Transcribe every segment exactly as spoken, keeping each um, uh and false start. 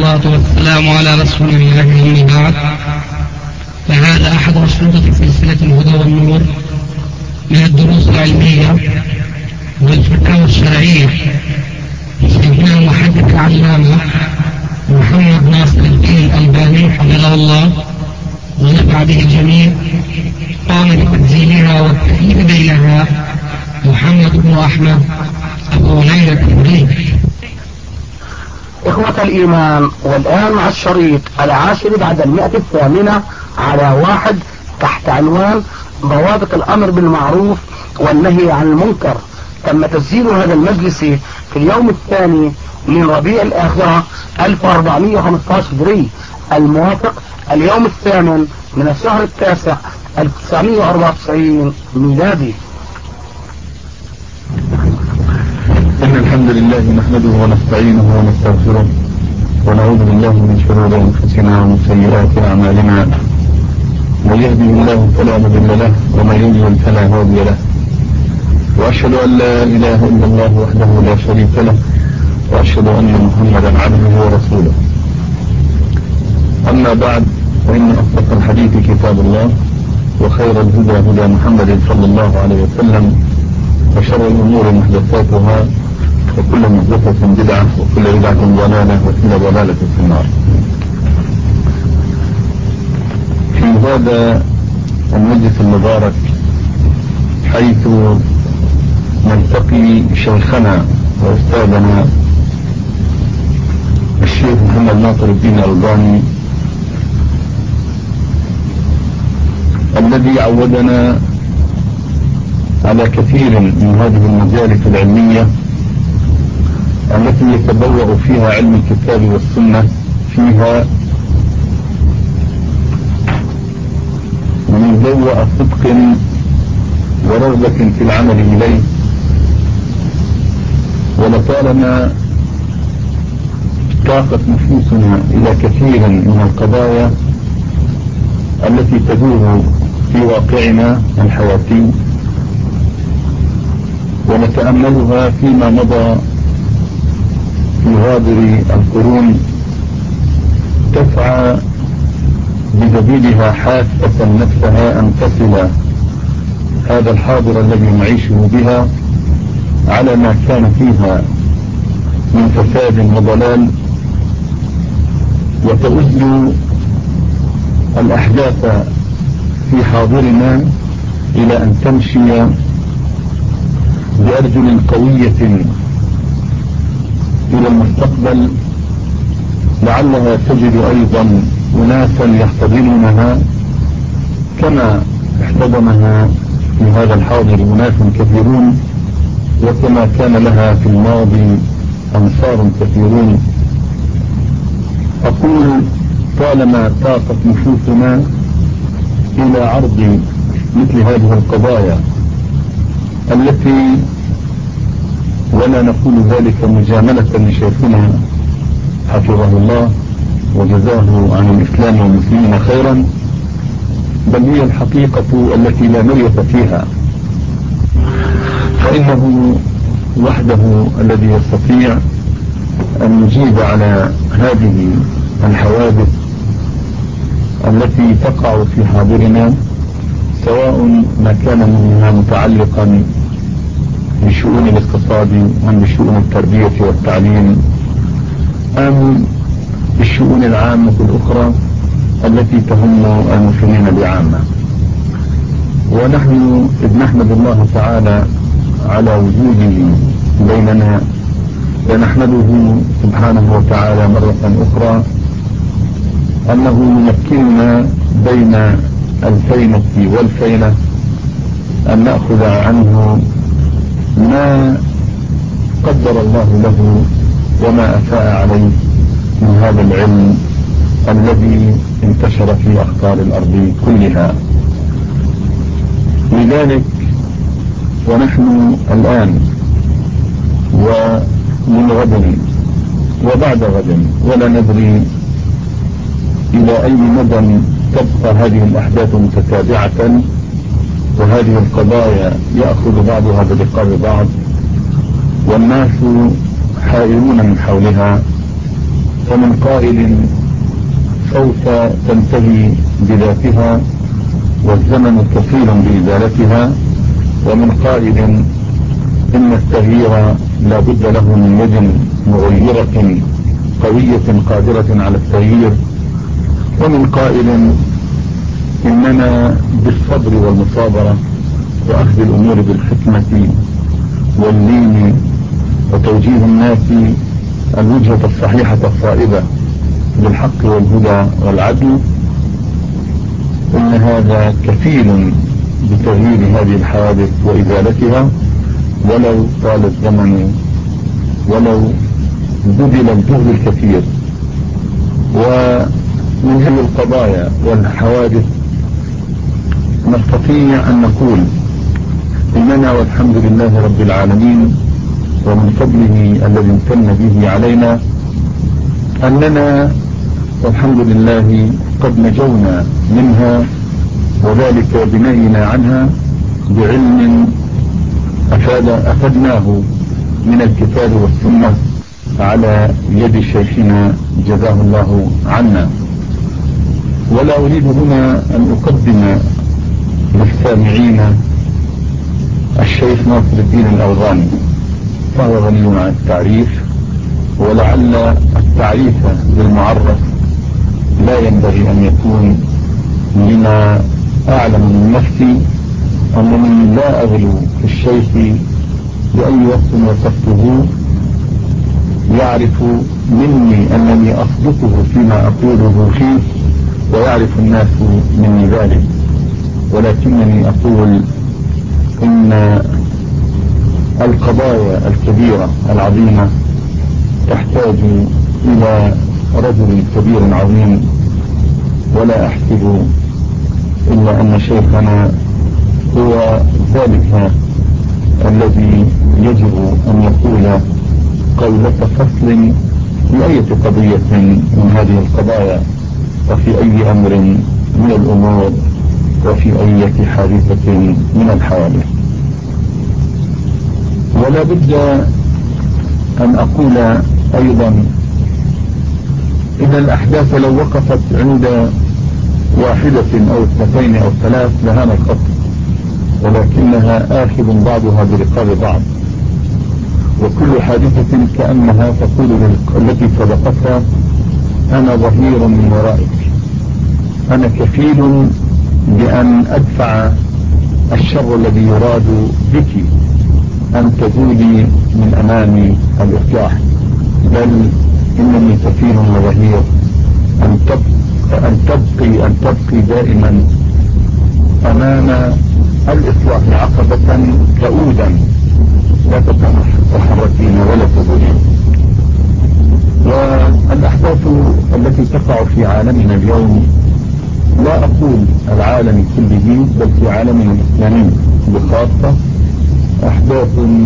والصلاة والسلام على رسول الله أما بعد، فهذا أحد أشرطة سلسلة الهدى والنور من الدروس العلمية والفتاوى الشرعية لشيخنا المحدث العلامة محمد ناصر الدين الألباني حفظه الله ونفع به الجميع. قام بتسجيلها والتأليف بينها محمد بن أحمد أبو ليلى التبريد. إخوة الإيمان، والآن مع الشريط العاشر بعد المئة الثامنة على واحد تحت عنوان ضوابط الأمر بالمعروف والنهي عن المنكر. تم تسجيل هذا المجلس في اليوم الثاني من ربيع الآخرة ألف وأربعمائة وخمسة عشر هجري، الموافق اليوم الثامن من الشهر التاسع ألف وتسعمائة وأربعة وتسعين ميلادي. إن الحمد لله نحمده ونستعينه ونستغفره ونعوذ بالله من شرور أنفسنا ومن سيئات أعمالنا. من يهده الله فلا مضل له ومن يضلل فلا هادي له، وأشهد أن لا إله إلا الله وحده لا شريك له، وأشهد أن محمدا عبده ورسوله. أما بعد، فإن أصدق الحديث كتاب الله، وخير الهدى هدى محمد صلى الله عليه وسلم، وشر الأمور محدثاتها، وكل محدثة بدعة، وكل بدعة ضلالة، وكل ضلالة في النار. في هذا المجلس المبارك، حيث نلتقي شيخنا وأستاذنا الشيخ محمد ناصر الدين الألباني، الذي عودنا على كثير من هذه المجالس العلمية التي يتبوأ فيها علم الكتاب والسنة فيها من بوأ صدق ورغبة في العمل إليه. ولطالما اشتاقت نفوسنا إلى كثير من القضايا التي تدور في واقعنا الحياتي، ونتأملها فيما مضى في غابر القرون، تسعى بجديدها حافة نفسها أن تصل هذا الحاضر الذي نعيشه بها على ما كان فيها من فساد وضلال، وتؤد الأحداث في حاضرنا إلى أن تمشي بأرجل قوية إلى المستقبل، لعلها تجد أيضا أناسا يحتضنونها كما احتضنها في هذا الحاضر أناس كثيرون، وكما كان لها في الماضي أنصار كثيرون. أقول طالما طاقت نفوسنا إلى عرض مثل هذه القضايا التي، ولا نقول ذلك مجاملة لشيخنا حفظه الله وجزاه عن الإسلام والمسلمين خيرا، بل هي الحقيقة التي لا مرية فيها، فإنه وحده الذي يستطيع أن يجيب على هذه الحوادث التي تقع في حاضرنا، سواء ما كان منها متعلقا بشؤون الاقتصاد أم بشؤون التربية والتعليم أم بالشؤون العامة الأخرى التي تهم المسلمين بعامة. ونحن إذ نحمد الله تعالى على وجوده بيننا، ونحمده سبحانه وتعالى مرة أخرى أنه يمكننا بين الفينة والفينة أن نأخذ عنه ما قدر الله له وما أفاء عليه من هذا العلم الذي انتشر في أقطار الأرض كلها. لذلك ونحن الآن ومن غد وبعد غد ولا ندري إلى أي مدى تبقى هذه الأحداث متتابعة، وهذه القضايا يأخذ بعضها برقاب بعض، والناس حائرون من حولها، ومن قائل سوف تنتهي بذاتها والزمن كفيل بإزالتها، ومن قائل إن التغيير لا بد له من يد مغيرة قوية قادرة على التغيير، ومن قائل إننا بالصبر والمصابرة وأخذ الأمور بالحكمة واللين وتوجيه الناس الوجهة الصحيحة الصائبة بالحق والهدى والعدل، إن هذا كفيل بتغيير هذه الحوادث وإزالتها ولو طال الزمن ولو بذل الجهد الكثير. ومن هذه القضايا والحوادث نستطيع أن نقول إننا والحمد لله رب العالمين ومن فضله الذي امتن به علينا أننا والحمد لله قد نجونا منها، وذلك بنهينا عنها بعلم أفاد أفدناه من الكتاب والسنة على يد شيخنا جزاه الله عنا. ولا أريد هنا أن أقدم للسامعين الشيخ ناصر الدين الألباني، فهو غني عن التعريف، ولعل التعريف بالمعرف لا ينبغي أن يكون لما أعلم من نفسي أنني لا أغلو في الشيخ بأي وقت وصفته، يعرف مني أنني أصدقه فيما أقوله فيه ويعرف الناس مني ذلك، ولكنني أقول إن القضايا الكبيرة العظيمة تحتاج إلى رجل كبير عظيم، ولا أحسب إلا أن شيخنا هو ذلك الذي يجب أن يقول قولة فصل في أي قضية من هذه القضايا وفي أي أمر من الأمور وفي أي حادثة من الحوادث. ولا بد أن أقول أيضا إن الأحداث لو وقفت عند واحدة أو اثنتين أو ثلاث لهان الخط، ولكنها آخذ بعضها برقاب بعض، وكل حادثة كأنها تقول التي سبقتها أنا ظهير من ورائك، أنا كفيل بأن أدفع الشر الذي يراد بك أن تزولي من أمام الإصلاح، بل إنني كفيل وظهير أن تبقي, أن تبقي, أن تبقي دائما أمام الإصلاح عقبة كؤودا لا تتحركين ولا تزولين. والأحداث التي تقع في عالمنا اليوم، لا أقول العالم كله بل في عالمنا الإسلامي بخاصة، أحداث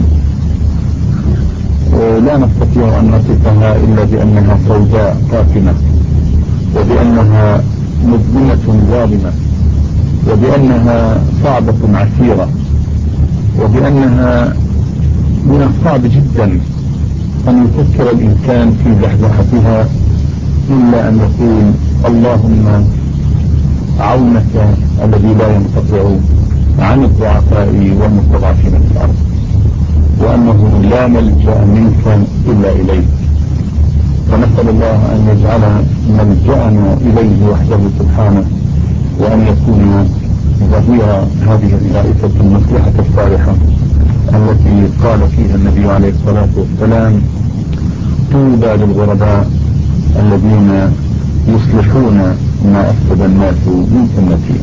لا نستطيع أن نصفها إلا بأنها سوداء قاتمة، وبأنها مظلمة ظالمة، وبأنها صعبة عسيرة، وبأنها من الصعب جدا أن يفكر الإنسان في زحزحتها إلا أن يقول اللهم عونك الذي لا ينقطع عن الضعفاء والمستضعفين في الأرض، وأنه لا ملجأ منك إلا إليك، فنسأل الله أن يجعل ملجأنا إليه وحده سبحانه، وأن يكون ظهير هذه الطائفة المصلحة الصالحة التي قال فيها النبي عليه الصلاة والسلام طوبى للغرباء الذين يصلحون ما أفسد الناس من سنتي.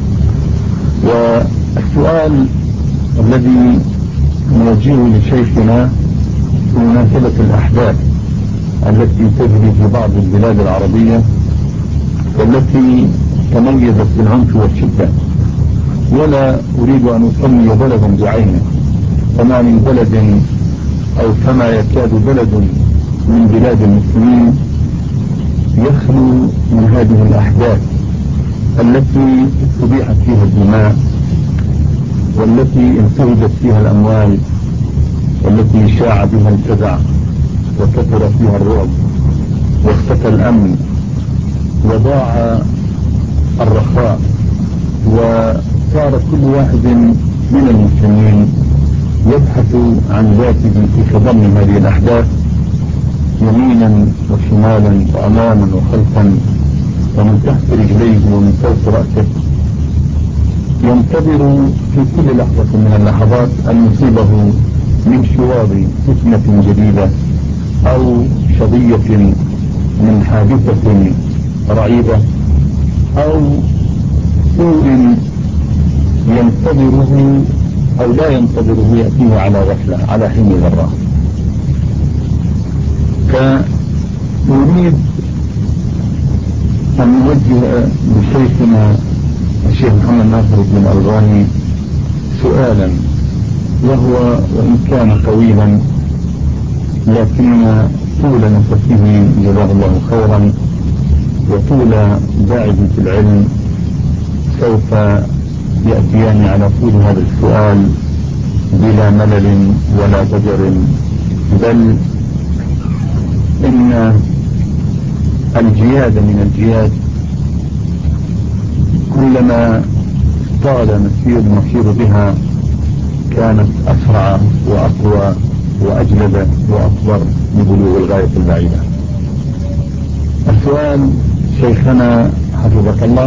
والسؤال الذي نوجهه لشيخنا في مناسبة الأحداث التي تجري في بعض البلاد العربية والتي تميزت بالعنف والشدة، ولا أريد أن أسمي بلدا بعينه، فما من بلد أو كما يكاد بلد من بلاد المسلمين يخلو من هذه الأحداث التي استبيحت فيها الدماء، والتي انتهجت فيها الأموال، والتي شاع بها الفزع وكثر فيها الرعب، واختفى الأمن وضاع الرخاء، وصار كل واحد من المسلمين يبحث عن ذاته في تضمن هذه الأحداث يمينا وشمالا وأماما وخلفا ومن تحت رجليه ومن فوق رأسه، ينتظر في كل لحظة من اللحظات أن يصيبه من شواظ فتنة جديدة أو شظية من حادثة رعيبة أو سوء ينتظره أو لا ينتظره يأتيه على غفلة على حين ذرة. فنريد أن نوجه لشيخنا الشيخ محمد ناصر بن الألباني سؤالا، وهو وإن كان طويلا لكن طول نفسه جزاه الله خيرا وطول باعث في العلم سوف يأتيان على طول هذا السؤال بلا ملل ولا ضجر، بل إن الجياد من الجياد كلما طال مسير المسير بها كانت أسرع وأقوى وأجلد وأكبر لبلوغ الغاية البعيدة. السؤال شيخنا حفظك الله،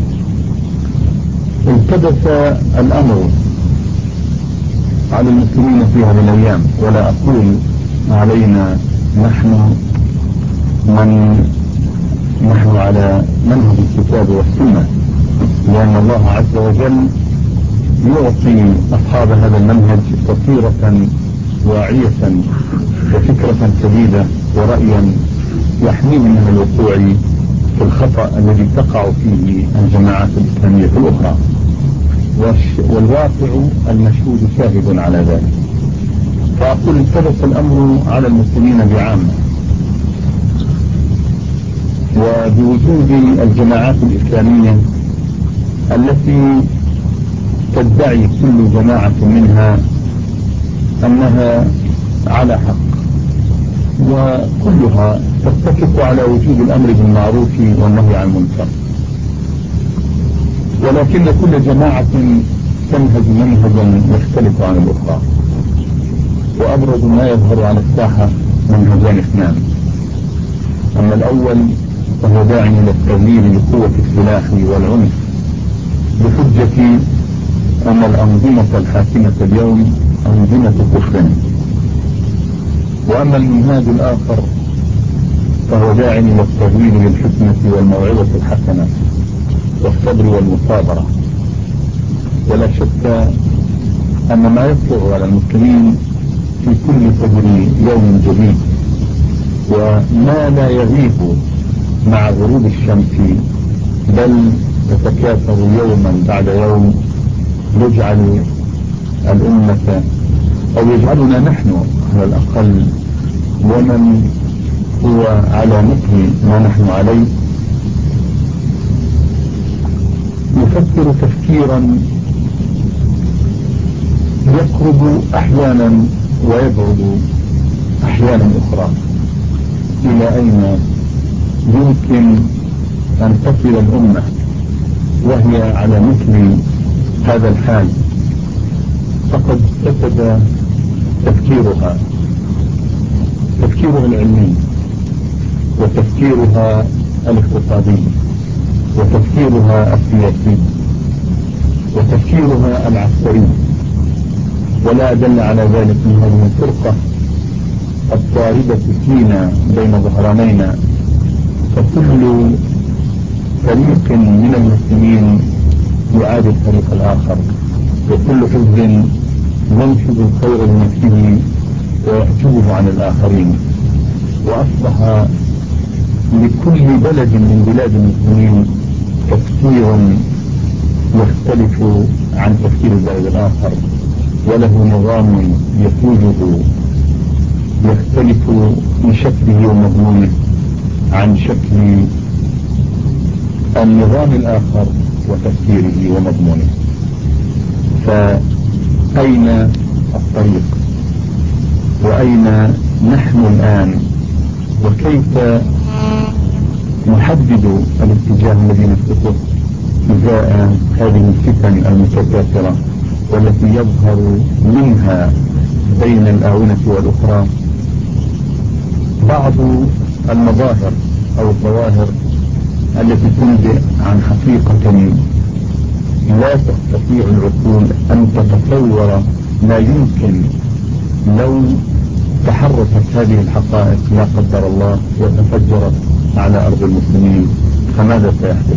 التبس الأمر على المسلمين في هذه الأيام، ولا أقول علينا نحن من نحن على منهج الكتاب والسنة، لأن الله عز وجل يعطي أصحاب هذا المنهج بصيرة واعية وفكرة سديدة ورأيا يحميهم من الوقوع في الخطأ الذي تقع فيه الجماعات الإسلامية الأخرى، والواقع المشهود شاهد على ذلك. فأقول التبس الأمر على المسلمين بعامة، وبوجود الجماعات الإسلامية التي تدعي كل جماعة منها أنها على حق، وكلها تتفق على وجود الأمر بالمعروف والنهي عن المنكر، ولكن كل جماعة تنهج منهجا يختلف عن الأخرى. وأبرز ما يظهر على الساحة منهجان اثنان، أما الأول فهو داعي إلى التغيير بقوة السلاح والعنف بحجة أن الأنظمة الحاكمة اليوم أنظمة كفر، وأما المنهاج الآخر فهو داعي إلى التغيير بالحكمة والموعظة الحسنة والصبر والمصابرة. ولا شك أن ما يطلع على المسلمين في كل فجر يوم جديد وما لا يغيب مع غروب الشمس بل يتكاثر يوما بعد يوم يجعل الأمة أو يجعلنا نحن على الأقل ومن هو على مثل ما نحن عليه يفكر تفكيرا يقرب أحيانا ويبعد أحيانا أخرى. إلى أين يمكن أن تصل الأمة وهي على مثل هذا الحال؟ فقد فسد تفكيرها تفكيرها العلمي وتفكيرها الاقتصادي وتفكيرها السياسي وتفكيرها العسكري، ولا دل على ذلك من هذه الفرقة الطاردة فينا بين ظهرانينا. فكل فريق من المسلمين يعادي الفريق الآخر، وكل حزب ينشد الخير لنفسه ويحجبه عن الآخرين، وأصبح لكل بلد من بلاد المسلمين تفكير يختلف عن تفكير البلد الآخر، وله نظام يسوده يختلف من شكله ومضمونه عن شكل النظام الآخر وتفكيره ومضمونه. فأين الطريق وأين نحن الآن، وكيف يحددوا الاتجاه الذي نسلكه إزاء هذه الفتن المتكاثرة والتي يظهر منها بين الآونة والأخرى بعض المظاهر أو الظواهر التي تنبئ عن حقيقة لا تستطيع العقول أن تتصور ما يمكن لو تحركت هذه الحقائق لا قدر الله وتفجرت على أرض المسلمين. فماذا سيحدث؟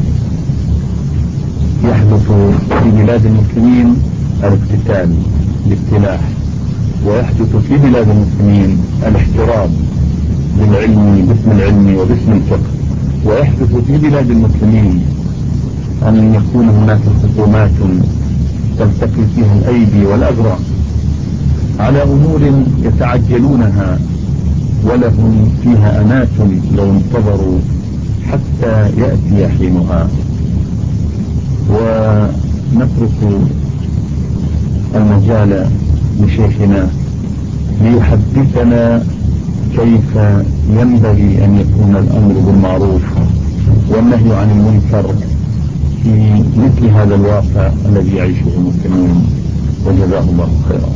يحدث في بلاد المسلمين الاقتتال بالاقتلاح، ويحدث في بلاد المسلمين الاحترام بالعلم باسم العلم وباسم الفقه، ويحدث في بلاد المسلمين أن يكون هناك خصومات تلتقي فيها الأيدي والأذرع على أمور يتعجلونها ولهم فيها أنات لو انتظروا حتى يأتي حينها. ونترك المجال لشيخنا ليحدثنا كيف ينبغي أن يكون الأمر بالمعروف والنهي عن المنكر في مثل هذا الواقع الذي يعيشه المسلمون، وجزاه الله خيرا.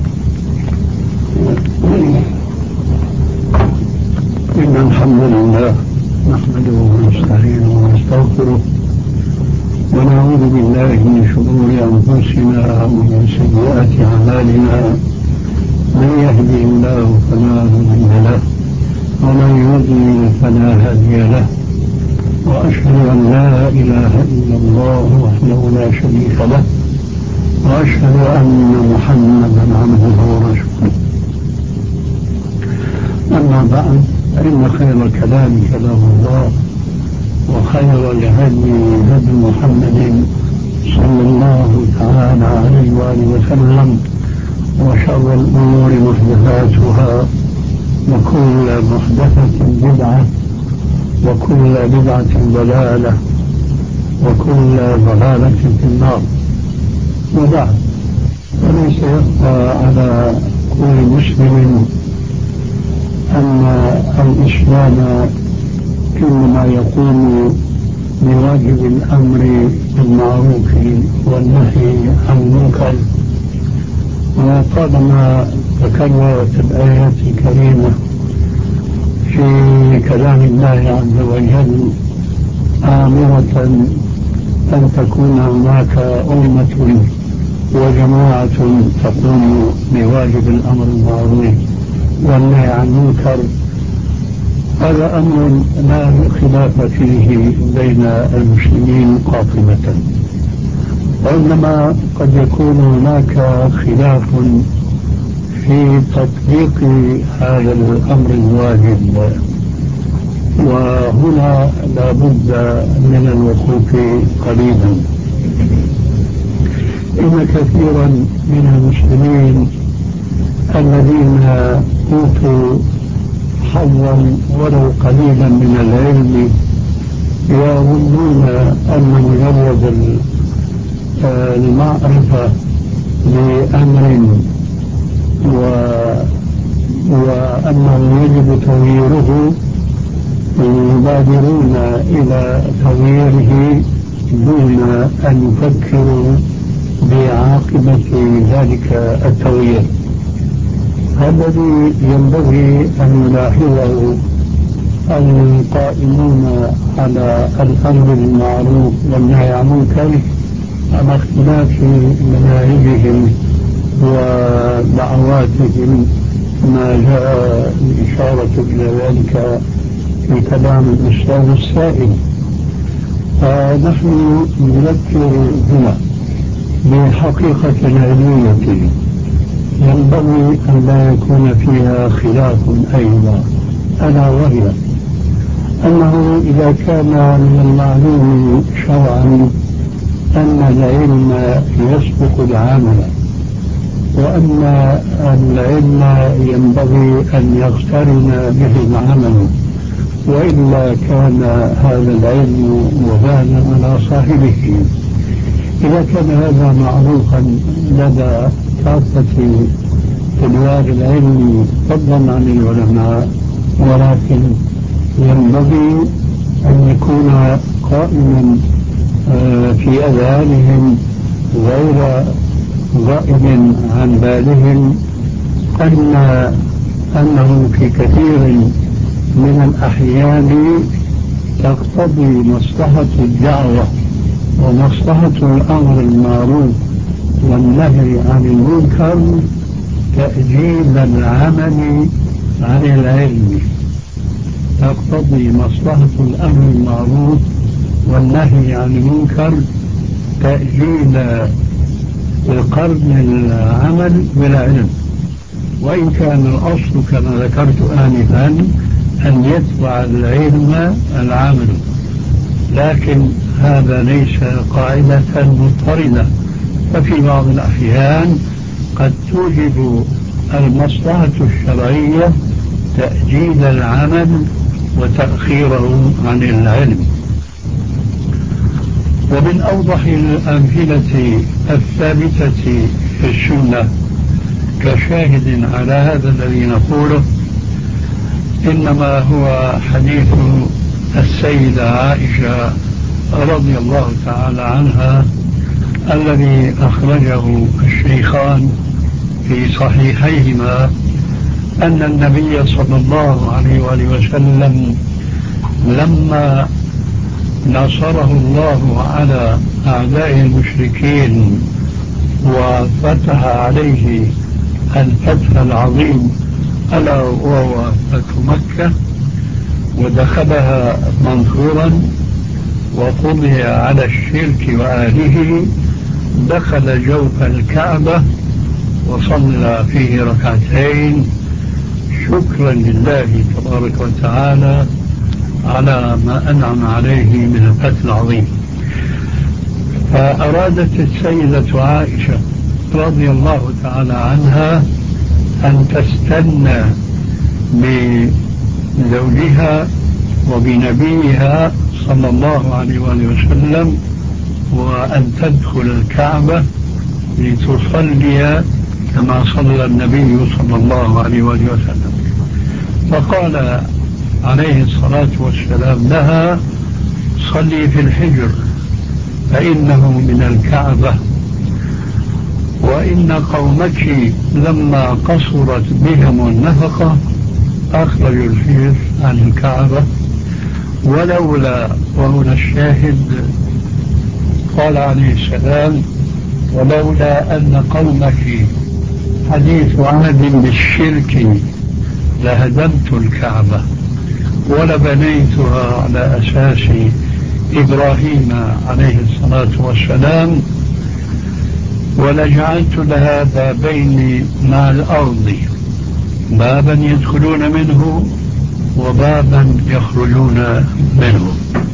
إن الحمد لله نحمده ونستعينه ونستغفره ونعوذ بالله من شرور أنفسنا ومن سيئات أعمالنا، من يهده الله فلا مضل له ومن يضلل فلا هادي له، وأشهد أن لا إله إلا الله وحده لا شريك له، وأشهد أن محمدا عبده ورسوله. أما بعد، فإن خير الكلام كلام الله، وخير الهدي هدي محمد صلى الله تعالى عليه وآله وسلم، وشر الأمور محدثاتها، وكل محدثة بدعة، وكل بدعة ضلالة، وكل ضلالة في النار. وبعد، فليس يخفى على كل مسلم أن الإسلام كلما يقوم بواجب الأمر بالمعروف والنهي عن المنكر. وطالما تكررت الآيات الكريمة في كلام الله عز وجل آمرة أن تكون هناك أمة وجماعة تقوم بواجب الأمر بالمعروف والنهي عن المنكر، هذا أمر لا خلاف فيه بين المسلمين قاطبة، وإنما قد يكون هناك خلاف في تطبيق هذا الأمر الواجب، وهنا لا بد من الوقوف قليلا. إن كثيرا من المسلمين الذين أوتوا حظا ولو قليلا من العلم يظنون أن مجرد المعرفة بأمر وأنه يجب تغييره يبادرون إلى تغييره دون أن يفكروا بعاقبة ذلك التغيير. الذي ينبغي أن يلاحظه القائمون على الأمر بالمعروف والنهي عن المنكر على اختلاف مناهجهم ودعواتهم، ما جاء الإشارة إلى ذلك في كلام الأستاذ السائل. فنحن نذكر هنا بحقيقة علمية ينبغي أن لا يكون فيها خلاف أيضا، ألا وهي أنه إذا كان من المعلوم شرعا أن العلم يسبق العمل، وأن العلم ينبغي أن يقترن به العمل، وإلا كان هذا العلم وبالا على صاحبه. إذا كان هذا معروفا لدى كافة تنوار العلم فضلا عن العلماء، ولكن ينبغي أن يكون قائما في أذهانهم غير غائب عن بالهم أن أنه في كثير من الأحيان تقتضي مصلحة الدعوة ومصلحة الأمر المعروف والنهي عن المنكر تأجيل العمل عن العلم. تقتضي مصلحة الأمر المعروف والنهي عن المنكر تأجيل القرن العمل بالعلم، وإن كان الأصل كما ذكرت آنفا أن يتبع العلم العمل، لكن هذا ليس قاعدة مضطردة، ففي بعض الأحيان قد توجب المصلحة الشرعية تأجيل العمل وتأخيره عن العلم. ومن أوضح الأمثلة الثابتة في السنة كشاهد على هذا الذي نقوله إنما هو حديث السيدة عائشة رضي الله تعالى عنها الذي أخرجه الشيخان في صحيحيهما أن النبي صلى الله عليه وآله وسلم لما نصره الله على أعداء المشركين وفتح عليه الفتح العظيم ألا وهو فتح مكة ودخلها منصورا وقضي على الشرك وآله، دخل جوف الكعبة وصلى فيه ركعتين شكرا لله تبارك وتعالى على ما أنعم عليه من الفتح العظيم. فأرادت السيدة عائشة رضي الله تعالى عنها أن تستنى بزوجها وبنبيها صلى الله عليه وآله وسلم وأن تدخل الكعبة لتصلي كما صلى النبي صلى الله عليه وآله وسلم. فقال عليه الصلاة والسلام لها: صلي في الحجر فإنه من الكعبة، وإن قومك لما قصرت بهم النفقة أخرجوا الحجر عن الكعبة، ولولا، وهنا الشاهد، قال عليه السلام: ولولا أن قومك حديث عهد بالشرك لهدمت الكعبة ولبنيتها على أساس إبراهيم عليه الصلاة والسلام ولجعلت لها بابين مع الأرض، بابا يدخلون منه وبابا يخرجون منه.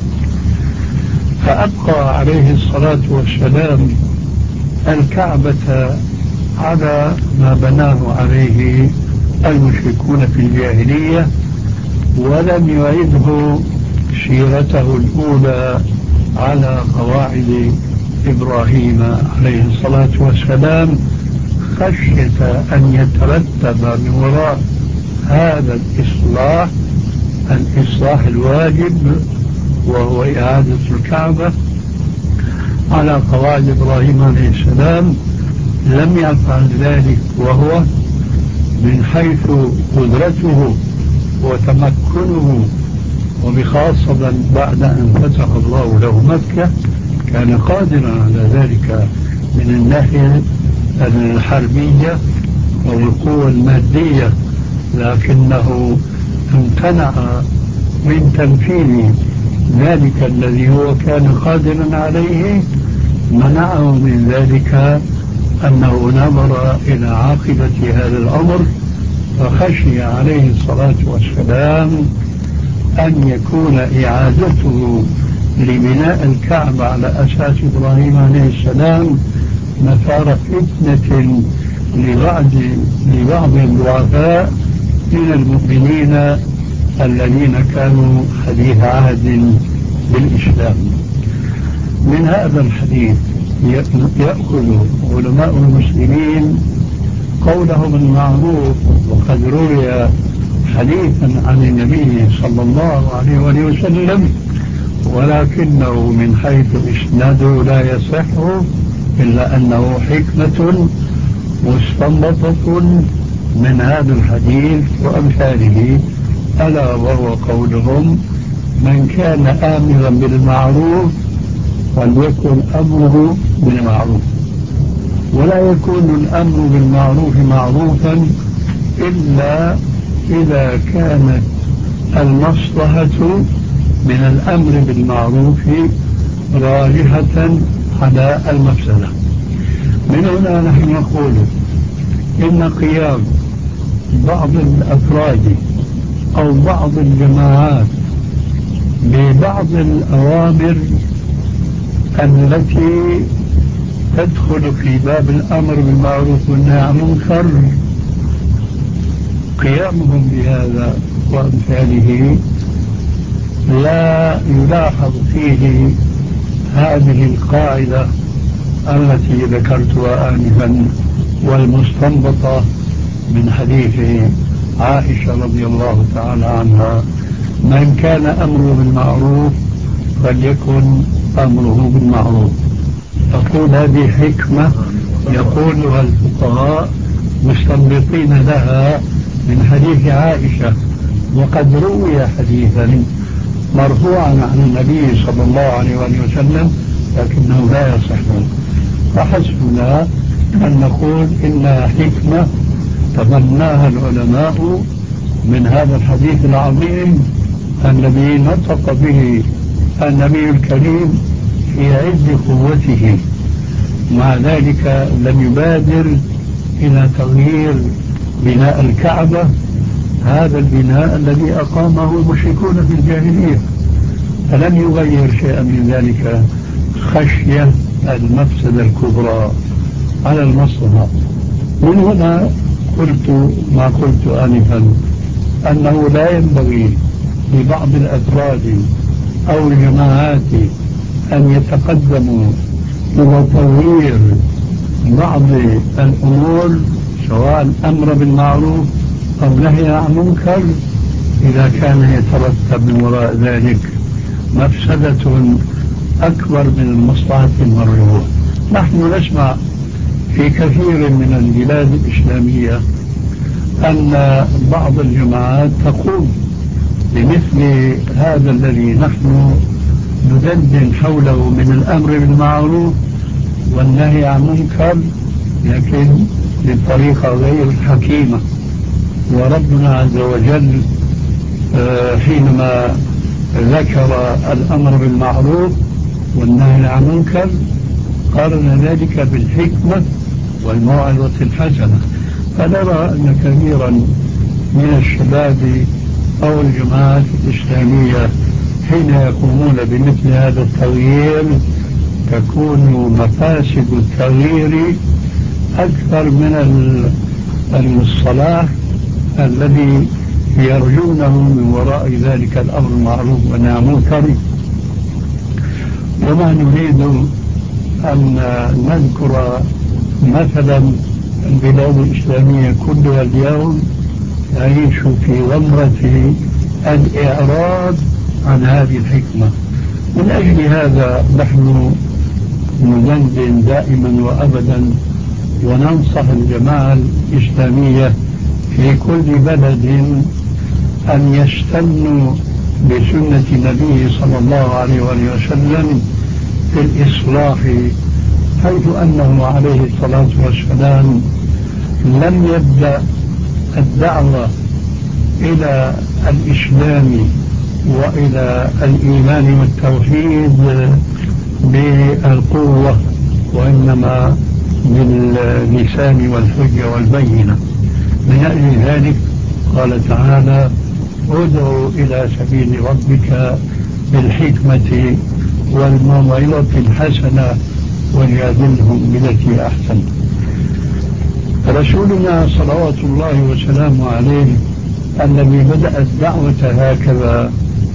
فأبقى عليه الصلاة والسلام الكعبة على ما بناه عليه المشركون في الجاهلية، ولم يعده سيرته الأولى على قواعد إبراهيم عليه الصلاة والسلام، خشية أن يترتب من وراء هذا الإصلاح الإصلاح الواجب وهو إعادة الكعبة على قواعد إبراهيم عليه السلام. لم يفعل ذلك وهو من حيث قدرته وتمكنه، وبخاصة بعد أن فتح الله له مكة كان قادرا على ذلك من الناحية الحربية والقوة المادية، لكنه امتنع من تنفيذ ذلك الذي هو كان قادرا عليه. منعه من ذلك أنه نظر إلى عاقبة هذا الأمر، فخشي عليه الصلاة والسلام أن يكون إعادته لبناء الكعبة على أساس إبراهيم عليه السلام مثار فتنة لبعض لبعض الضعفاء من المؤمنين الذين كانوا حديث عهد بالإسلام. من هذا الحديث يأخذ علماء المسلمين قولهم المعروف، وقد روي حديثا عن النبي صلى الله عليه وسلم ولكنه من حيث إسناده لا يصح، إلا أنه حكمة مستنبطة من هذا الحديث وأمثاله، ألا وهو قولهم: من كان آمرا بالمعروف فليكن أمره بالمعروف. ولا يكون الأمر بالمعروف معروفا إلا إذا كانت المصلحة من الأمر بالمعروف راجحة على المفسدة. من هنا نحن نقول إن قيام بعض الأفراد أو بعض الجماعات ببعض الأوامر التي تدخل في باب الأمر بالمعروف والنهي عن المنكر، قيامهم بهذا وأمثاله لا يلاحظ فيه هذه القاعدة التي ذكرتها آنفا والمستنبطة من حديث عائشة رضي الله تعالى عنها: من كان أمره بالمعروف فليكن أمره بالمعروف. تقول هذه حكمة يقولها الفقهاء مستنبطين لها من حديث عائشة، وقد روي حديثا مرفوعا عن النبي صلى الله عليه وسلم لكنه لا يصح. فحسبنا أن نقول إنها حكمة تبناها العلماء من هذا الحديث العظيم الذي نطق به النبي الكريم في عز قوته. مع ذلك لم يبادر إلى تغيير بناء الكعبة، هذا البناء الذي أقامه المشركون في الجاهلية، فلم يغير شيئا من ذلك خشية المفسدة الكبرى على المصلحة. من هنا قلت ما قلت آنفا، أنه لا ينبغي لبعض الأفراد أو الجماعات أن يتقدموا إلى تغيير بعض الأمور سواء أمر بالمعروف أو نهي عن منكر إذا كان يترتب من وراء ذلك مفسدة أكبر من المصلحة المرجوة. نحن نسمع في كثير من البلاد الإسلامية أن بعض الجماعات تقوم بمثل هذا الذي نحن ندندن حوله من الأمر بالمعروف والنهي عن منكر، لكن بطريقة غير حكيمة. وربنا عز وجل حينما ذكر الأمر بالمعروف والنهي عن منكر قارن ذلك بالحكمة والموعظة الحسنة. فنرى أن كثيرا من الشباب أو الجماعات الإسلامية حين يقومون بمثل هذا التغيير تكون مفاسد التغيير أكثر من الصلاح الذي يرجونه من وراء ذلك الأمر المعروف والنهي عن المنكر. وما نريد أن نذكر مثلا البلاد الإسلامية كلها اليوم تعيش في غمرة الإعراض عن هذه الحكمة. من أجل هذا نحن ندندن دائما وأبدا وننصح الجماعة الإسلامية في كل بلد أن يستنوا بسنة النبي صلى الله عليه وسلم في الإصلاح، حيث أنه عليه الصلاة والسلام لم يبدأ الدعوة إلى الإسلام وإلى الإيمان والتوحيد بالقوة، وإنما باللسان والحجة والبينة. من أجل ذلك قال تعالى: ادعوا إلى سبيل ربك بالحكمة والموعظة الحسنة وجادلهم بالتي أحسن. رسولنا صلوات الله وسلامه عليه الذي بدأ الدعوة هكذا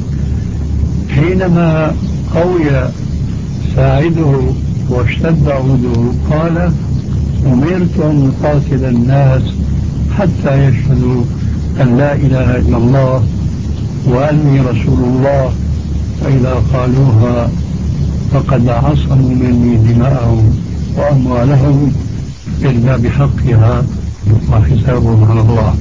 حينما قوي ساعده واشتد عوده قال: أمرت أن أقاتل الناس حتى يشهدوا أن لا إله إلا الله وأني رسول الله فإذا قالوها فقد عصموا مني دماءهم وأموالهم إلا بحقها وحسابهم على الله.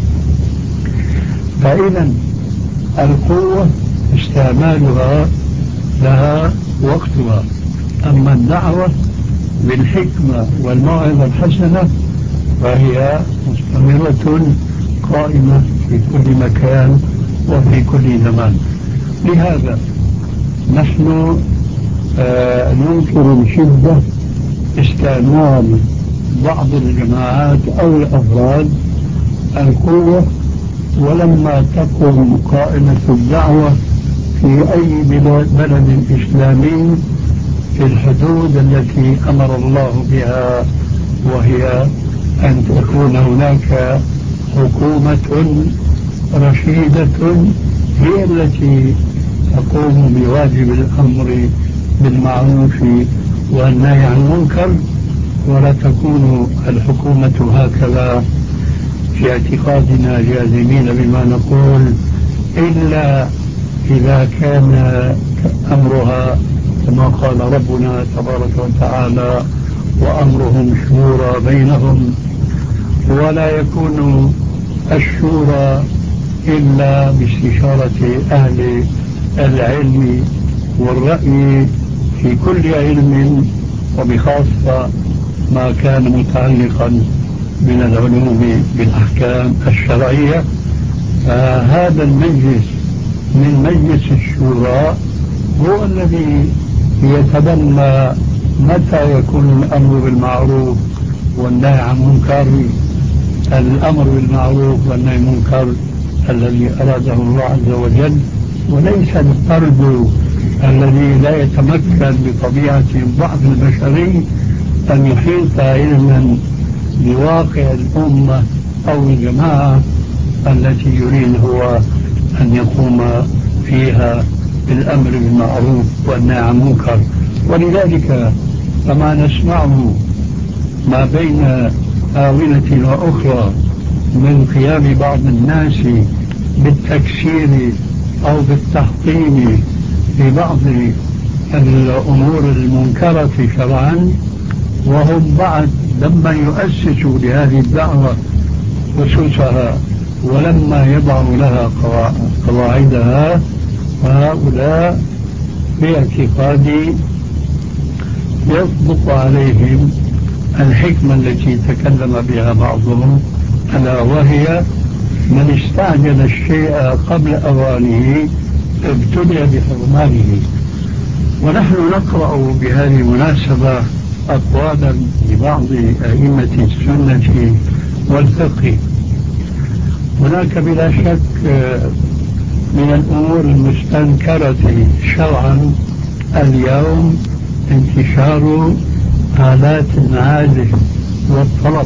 فإذا القوة استعمالها لها وقتها، أما الدعوة بالحكمة والموعظة الحسنة فهي مستمرة قائمة في كل مكان وفي كل زمان. لهذا نحن آه ننكر بشدة استعمال بعض الجماعات أو الأفراد القوة، ولما تقم قائمة الدعوة في أي بلد إسلامي في الحدود التي أمر الله بها، وهي أن تكون هناك حكومة رشيدة هي التي تقوم بواجب الأمر بالمعروف والنهي عن المنكر، ولا تكون الحكومة هكذا في اعتقادنا جازمين بما نقول إلا إذا كان أمرها كما قال ربنا تبارك وتعالى وأمرهم شورى بينهم، ولا يكون الشورى إلا باستشارة أهل العلم والرأي في كل علم، وبخاصة ما كان متعلقا من العلوم بالأحكام الشرعية. فهذا المجلس من مجلس الشورى هو الذي يتبنى متى يكون الأمر بالمعروف والنهي عن المنكر، الأمر بالمعروف والنهي عن المنكر الذي أراده الله عز وجل، وليس الفرد الذي لا يتمكن بطبيعة بعض البشري أن يحيط علما بواقع الأمة أو الجماعة التي يريد هو أن يقوم فيها بالأمر بالمعروف والنهي عن المنكر. ولذلك فما نسمعه ما بين آونة وأخرى من قيام بعض الناس بالتكسير أو بالتحطيم في بعض الأمور المنكرة شرعا، وهم بعد لما يؤسسوا لهذه الدعوة أسسها ولما يضعوا لها قواعدها، فهؤلاء باعتقادي يصدق عليهم الحكمة التي تكلم بها بعضهم، ألا وهي من استعجل الشيء قبل أوانه ابتلي بحرمانه. ونحن نقرأ بهذه المناسبة أقوالا لبعض أئمة السنة والفقه. هناك بلا شك من الأمور المستنكرة شرعا اليوم انتشار آلات العازف والطرب.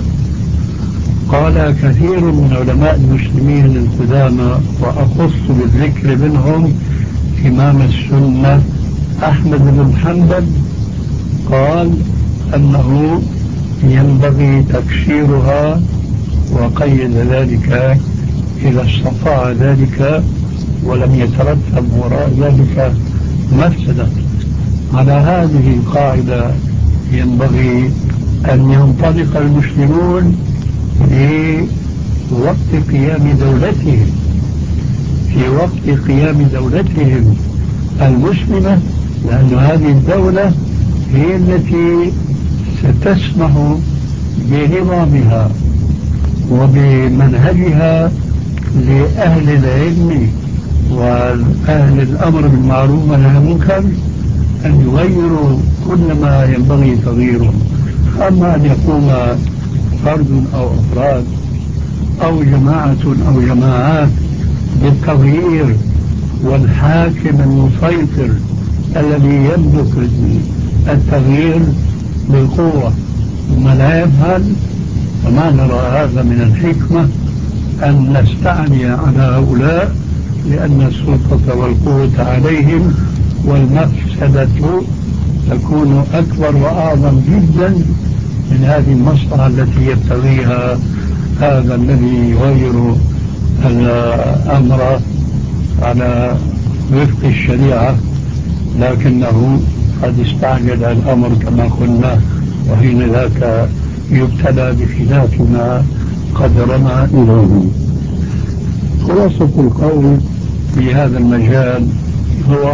قال كثير من علماء المسلمين القدامى، وأخص بالذكر منهم إمام السنة أحمد بن حنبل، قال أنه ينبغي تكسيرها، وقيد ذلك إذا استطاع ذلك ولم يترتب وراء ذلك مفسدة. على هذه القاعدة ينبغي أن ينطلق المسلمون في وقت قيام دولتهم في وقت قيام دولتهم المسلمة، لأن هذه الدولة هي التي ستسمح بنظامها وبمنهجها لأهل العلم وأهل الأمر بالمعروف والنهي عن المنكر أن يغيروا كل ما ينبغي تغييره. أما أن يقوم فرد أو أفراد أو جماعة أو جماعات بالتغيير، والحاكم المسيطر الذي يملك التغيير بالقوة ثم لا يفعل، فما نرى هذا من الحكمة أن نستعني على هؤلاء، لأن السلطة والقوة عليهم والمفسدة تكون أكبر وأعظم جدا من هذه المصلحة التي يبتغيها هذا الذي يغير الأمر على وفق الشريعة، لكنه قد استعجل الأمر كما قلنا، وحين ذاك يبتلى بخلاف ما قد رمى إليه. خلاصة القول في هذا المجال هو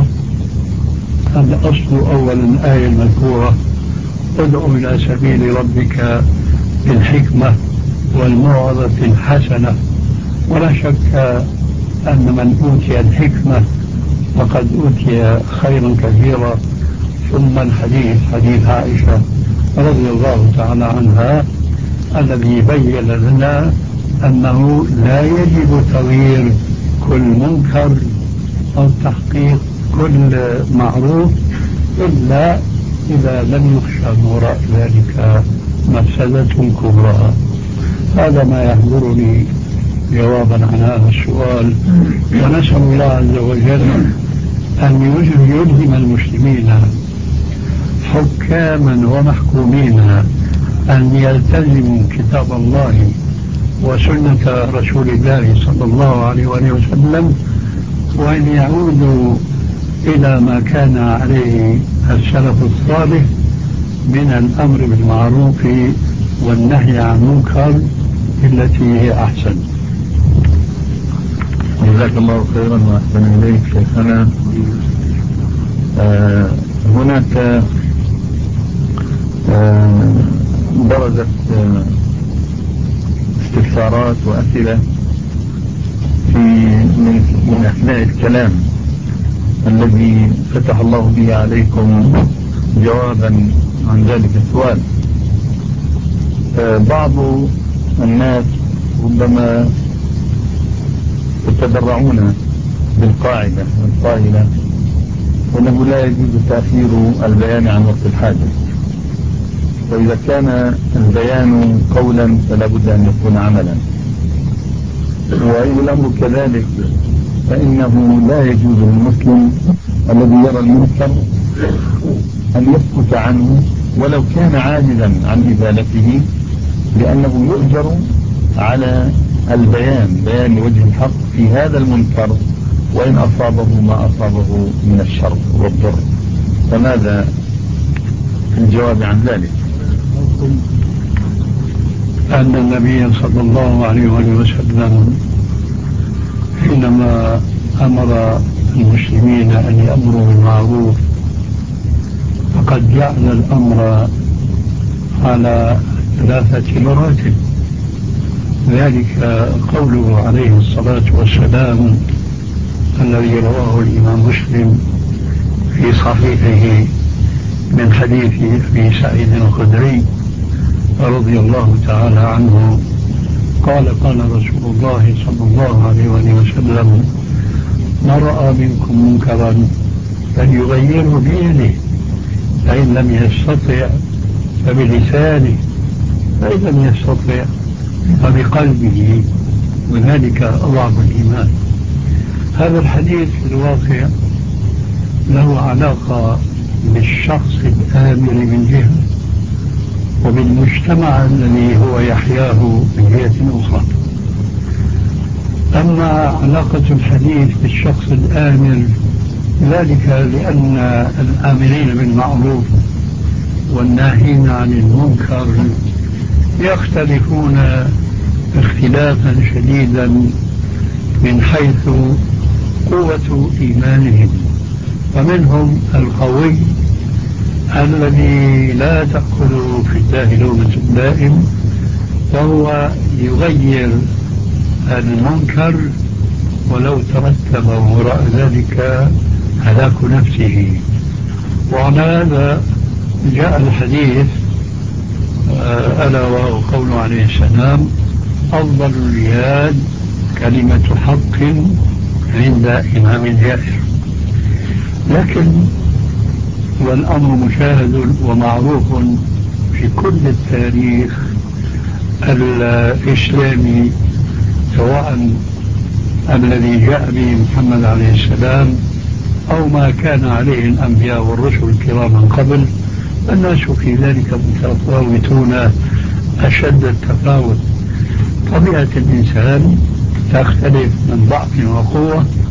الأصل أول الآية المذكورة: ادعو إلى سبيل ربك بالحكمة والموعظة الحسنة. ولا شك أن من أوتي الحكمة فقد أوتي خيرا كثيرا. ثم الحديث حديث عائشة رضي الله تعالى عنها الذي بين لنا أنه لا يجب تغيير كل منكر أو تحقيق كل معروف إلا إذا لم يخشى من وراء ذلك مفسدة كبرى. هذا ما يحضرني جوابا عن هذا السؤال، ونسأل الله عز وجل أن يلهم المسلمين حكاما ومحكومين أن يلتزموا كتاب الله وسنة رسول الله صلى الله عليه وسلم، وأن يعودوا إلى ما كان عليه السلف الصالح من الأمر بالمعروف والنهي عن المنكر التي هي أحسن. جزاك الله خيرا وأحسن إليك شيخنا. آه هناك آه برزت آه استفسارات وأسئلة في من, من أثناء الكلام الذي فتح الله به عليكم جوابا عن ذلك السؤال. آه بعض الناس ربما يتدرعون بالقاعدة القائلة أنه لا يجوز تأخير البيان عن وقت الحاجة، وإذا كان البيان قولا فلا بد أن يكون عملا، وإن الأمر كذلك فإنه لا يجوز للمسلم الذي يرى المنكر أن يسكت عنه ولو كان عاجزا عن إزالته، لأنه يؤجر على البيان بيان وجه الحق في هذا المنكر وإن أصابه ما أصابه من الشر والضر. فماذا الجواب عن ذلك؟ أن النبي صلى الله عليه وسلم حينما أمر المسلمين أن يأمروا بالمعروف فقد جعل الأمر على ثلاثة مراتب. ذلك قوله عليه الصلاة والسلام الذي رواه الإمام مسلم في صحيحه من حديث أبي سعيد الخدري رضي الله تعالى عنه قال: قال رسول الله صلى الله عليه وسلم: ما رأى منكم منكرا فليغيره بيده، فإن لم يستطع فبلسانه، فإن لم يستطع فبقلبه، وذلك أضعف الإيمان. هذا الحديث في الواقع له علاقة بالشخص الآمر من جهة وبالمجتمع الذي هو يحياه من جهة أخرى. أما علاقة الحديث بالشخص الآمر ذلك لأن الآمرين بالمعروف والناهين عن المنكر يختلفون اختلافا شديدا من حيث قوة إيمانهم، فمنهم القوي الذي لا تأخذه في الله لومة لائم، فهو يغير المنكر ولو ترتب وراء ذلك هلاك نفسه. وعلى هذا جاء الحديث ألا وهو قول عليه السلام: أفضل الجهاد كلمة حق عند إمام جائر. لكن والأمر مشاهد ومعروف في كل التاريخ الإسلامي، سواء الذي جاء به محمد عليه السلام أو ما كان عليه الأنبياء والرسل الكرام من قبل، الناس في ذلك متفاوتون أشد التفاوت. طبيعة الإنسان تختلف من ضعف وقوة،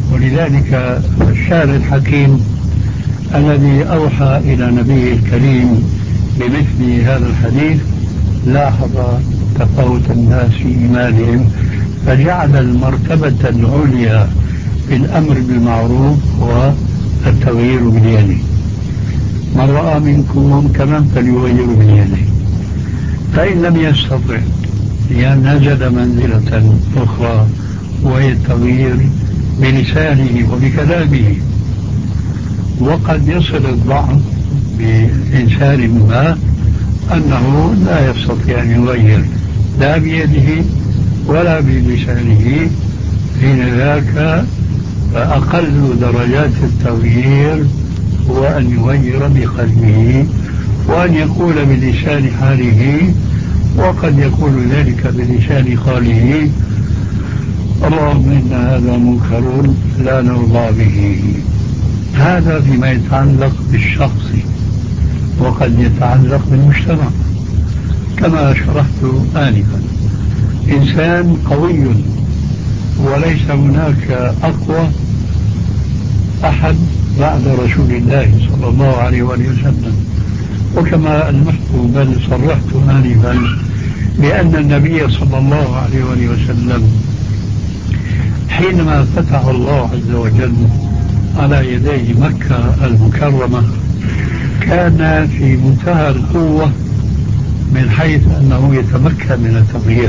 ولذلك الشاعر الحكيم الذي أوحى إلى نبيه الكريم بمثل هذا الحديث لاحظ تفاوت الناس في إيمانهم فجعل المرتبة العليا في الأمر بالمعروف هو التغيير باليد. من رأى منكم منكرا فليغير بيده، فإن لم يستطع نزل منزلة أخرى وهي التغيير بلسانه وبكلامه. وقد يصل الضعف بإنسان ما أنه لا يستطيع أن يغير لا بيده ولا بلسانه، حين ذاك فأقل درجات التغيير هو أن يغير بقلبه وأن يقول بلسان حاله، وقد يقول ذلك بلسان قاله اللهم إن هذا منكر لا نرضى به. هذا فيما يتعلق بالشخص، وقد يتعلق بالمجتمع كما شرحت آنفا. إنسان قوي وليس هناك أقوى أحد بعد رسول الله صلى الله عليه وسلم، وكما ألمحت بل صرحت آنفا بأن النبي صلى الله عليه وسلم حينما فتح الله عز وجل على يدي مكة المكرمة كان في منتهى القوة من حيث أنه يتمكن من التغيير،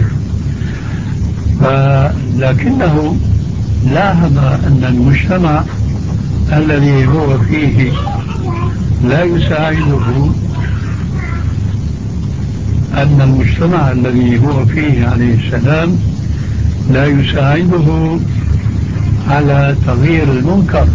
لكنه لاحظ أن المجتمع الذي هو فيه لا يساعده، أن المجتمع الذي هو فيه عليه السلام لا يساعده على تغيير المنكر.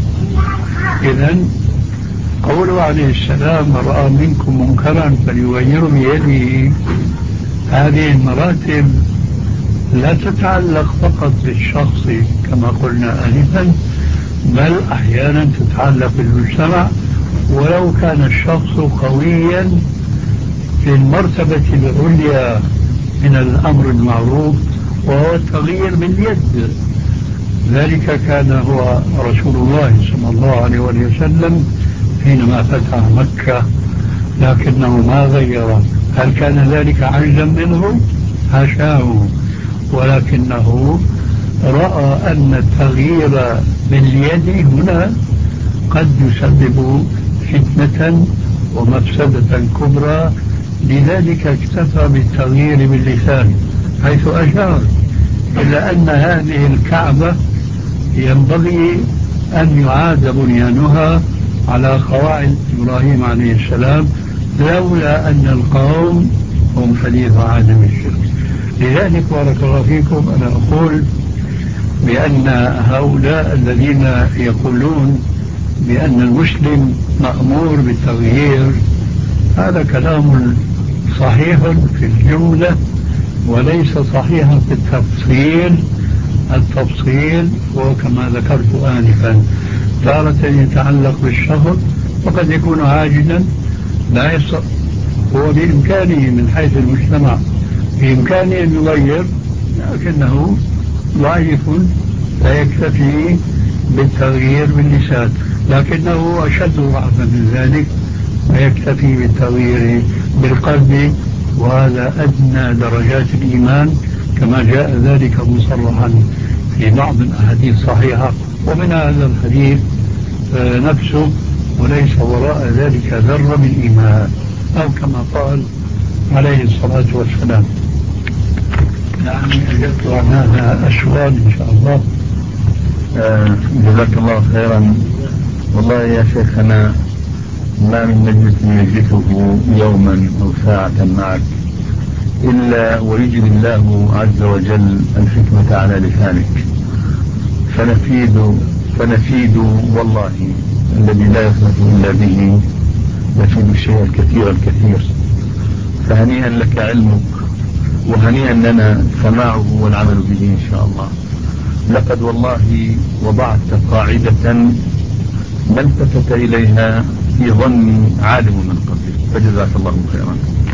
إذن قوله عليه السلام من رأى منكم منكرا فليغيره بيده، هذه المراتب لا تتعلق فقط بالشخص كما قلنا آنفا، بل أحيانا تتعلق بالمجتمع ولو كان الشخص قويا في المرتبة العليا من الأمر المعروف وهو التغيير باليد. ذلك كان هو رسول الله صلى الله عليه وسلم حينما فتح مكة، لكنه ما غير. هل كان ذلك عجزا منه؟ حاشاه، ولكنه رأى أن التغيير باليد هنا قد يسبب فتنة ومفسدة كبرى، لذلك اكتفى بالتغيير باللسان حيث أشار إلا أن هذه الكعبة ينبغي أن يعاد بنيانها على قواعد إبراهيم عليه السلام لولا أن القوم هم حديث عهد بالشرك. لذلك بارك الله فيكم أنا أقول بأن هؤلاء الذين يقولون بأن المسلم مأمور بالتغيير هذا كلام صحيح في الجملة وليس صحيحا في التفصيل. التفصيل هو كما ذكرت آنفا تارة يتعلق بالشخص وقد يكون عاجزا لا يستطيع، هو بإمكانه من حيث المجتمع بإمكانه أن يغير، لكنه ضعيف لا يكتفي بالتغيير باللسان، لكنه أشد ضعفا من ذلك فيكتفي بالتغيير بالقلب، وهذا أدنى درجات الإيمان كما جاء ذلك مصرحا في بعض الأحاديث الصحيحة، ومن هذا الحديث نفسه وليس وراء ذلك ذرة من إيمان، أو كما قال عليه الصلاة والسلام. يعني أجبت عن هذا السؤال إن شاء الله. آه جزاك الله خيرا. والله يا شيخنا ما من مجلس يجلسه يوما أو ساعة معك إلا ويجري الله عز وجل الحكمة على لسانك، فنفيد فنفيد والله الذي لا يصلح إلا به نفيد الشيء الكثير الكثير. فهنيئا لك علمك وهنيئا لنا سماعه والعمل به إن شاء الله. لقد والله وضعت قاعدة ما التفت إليها في ظني عالم من قبل، فجزاك الله خيرا.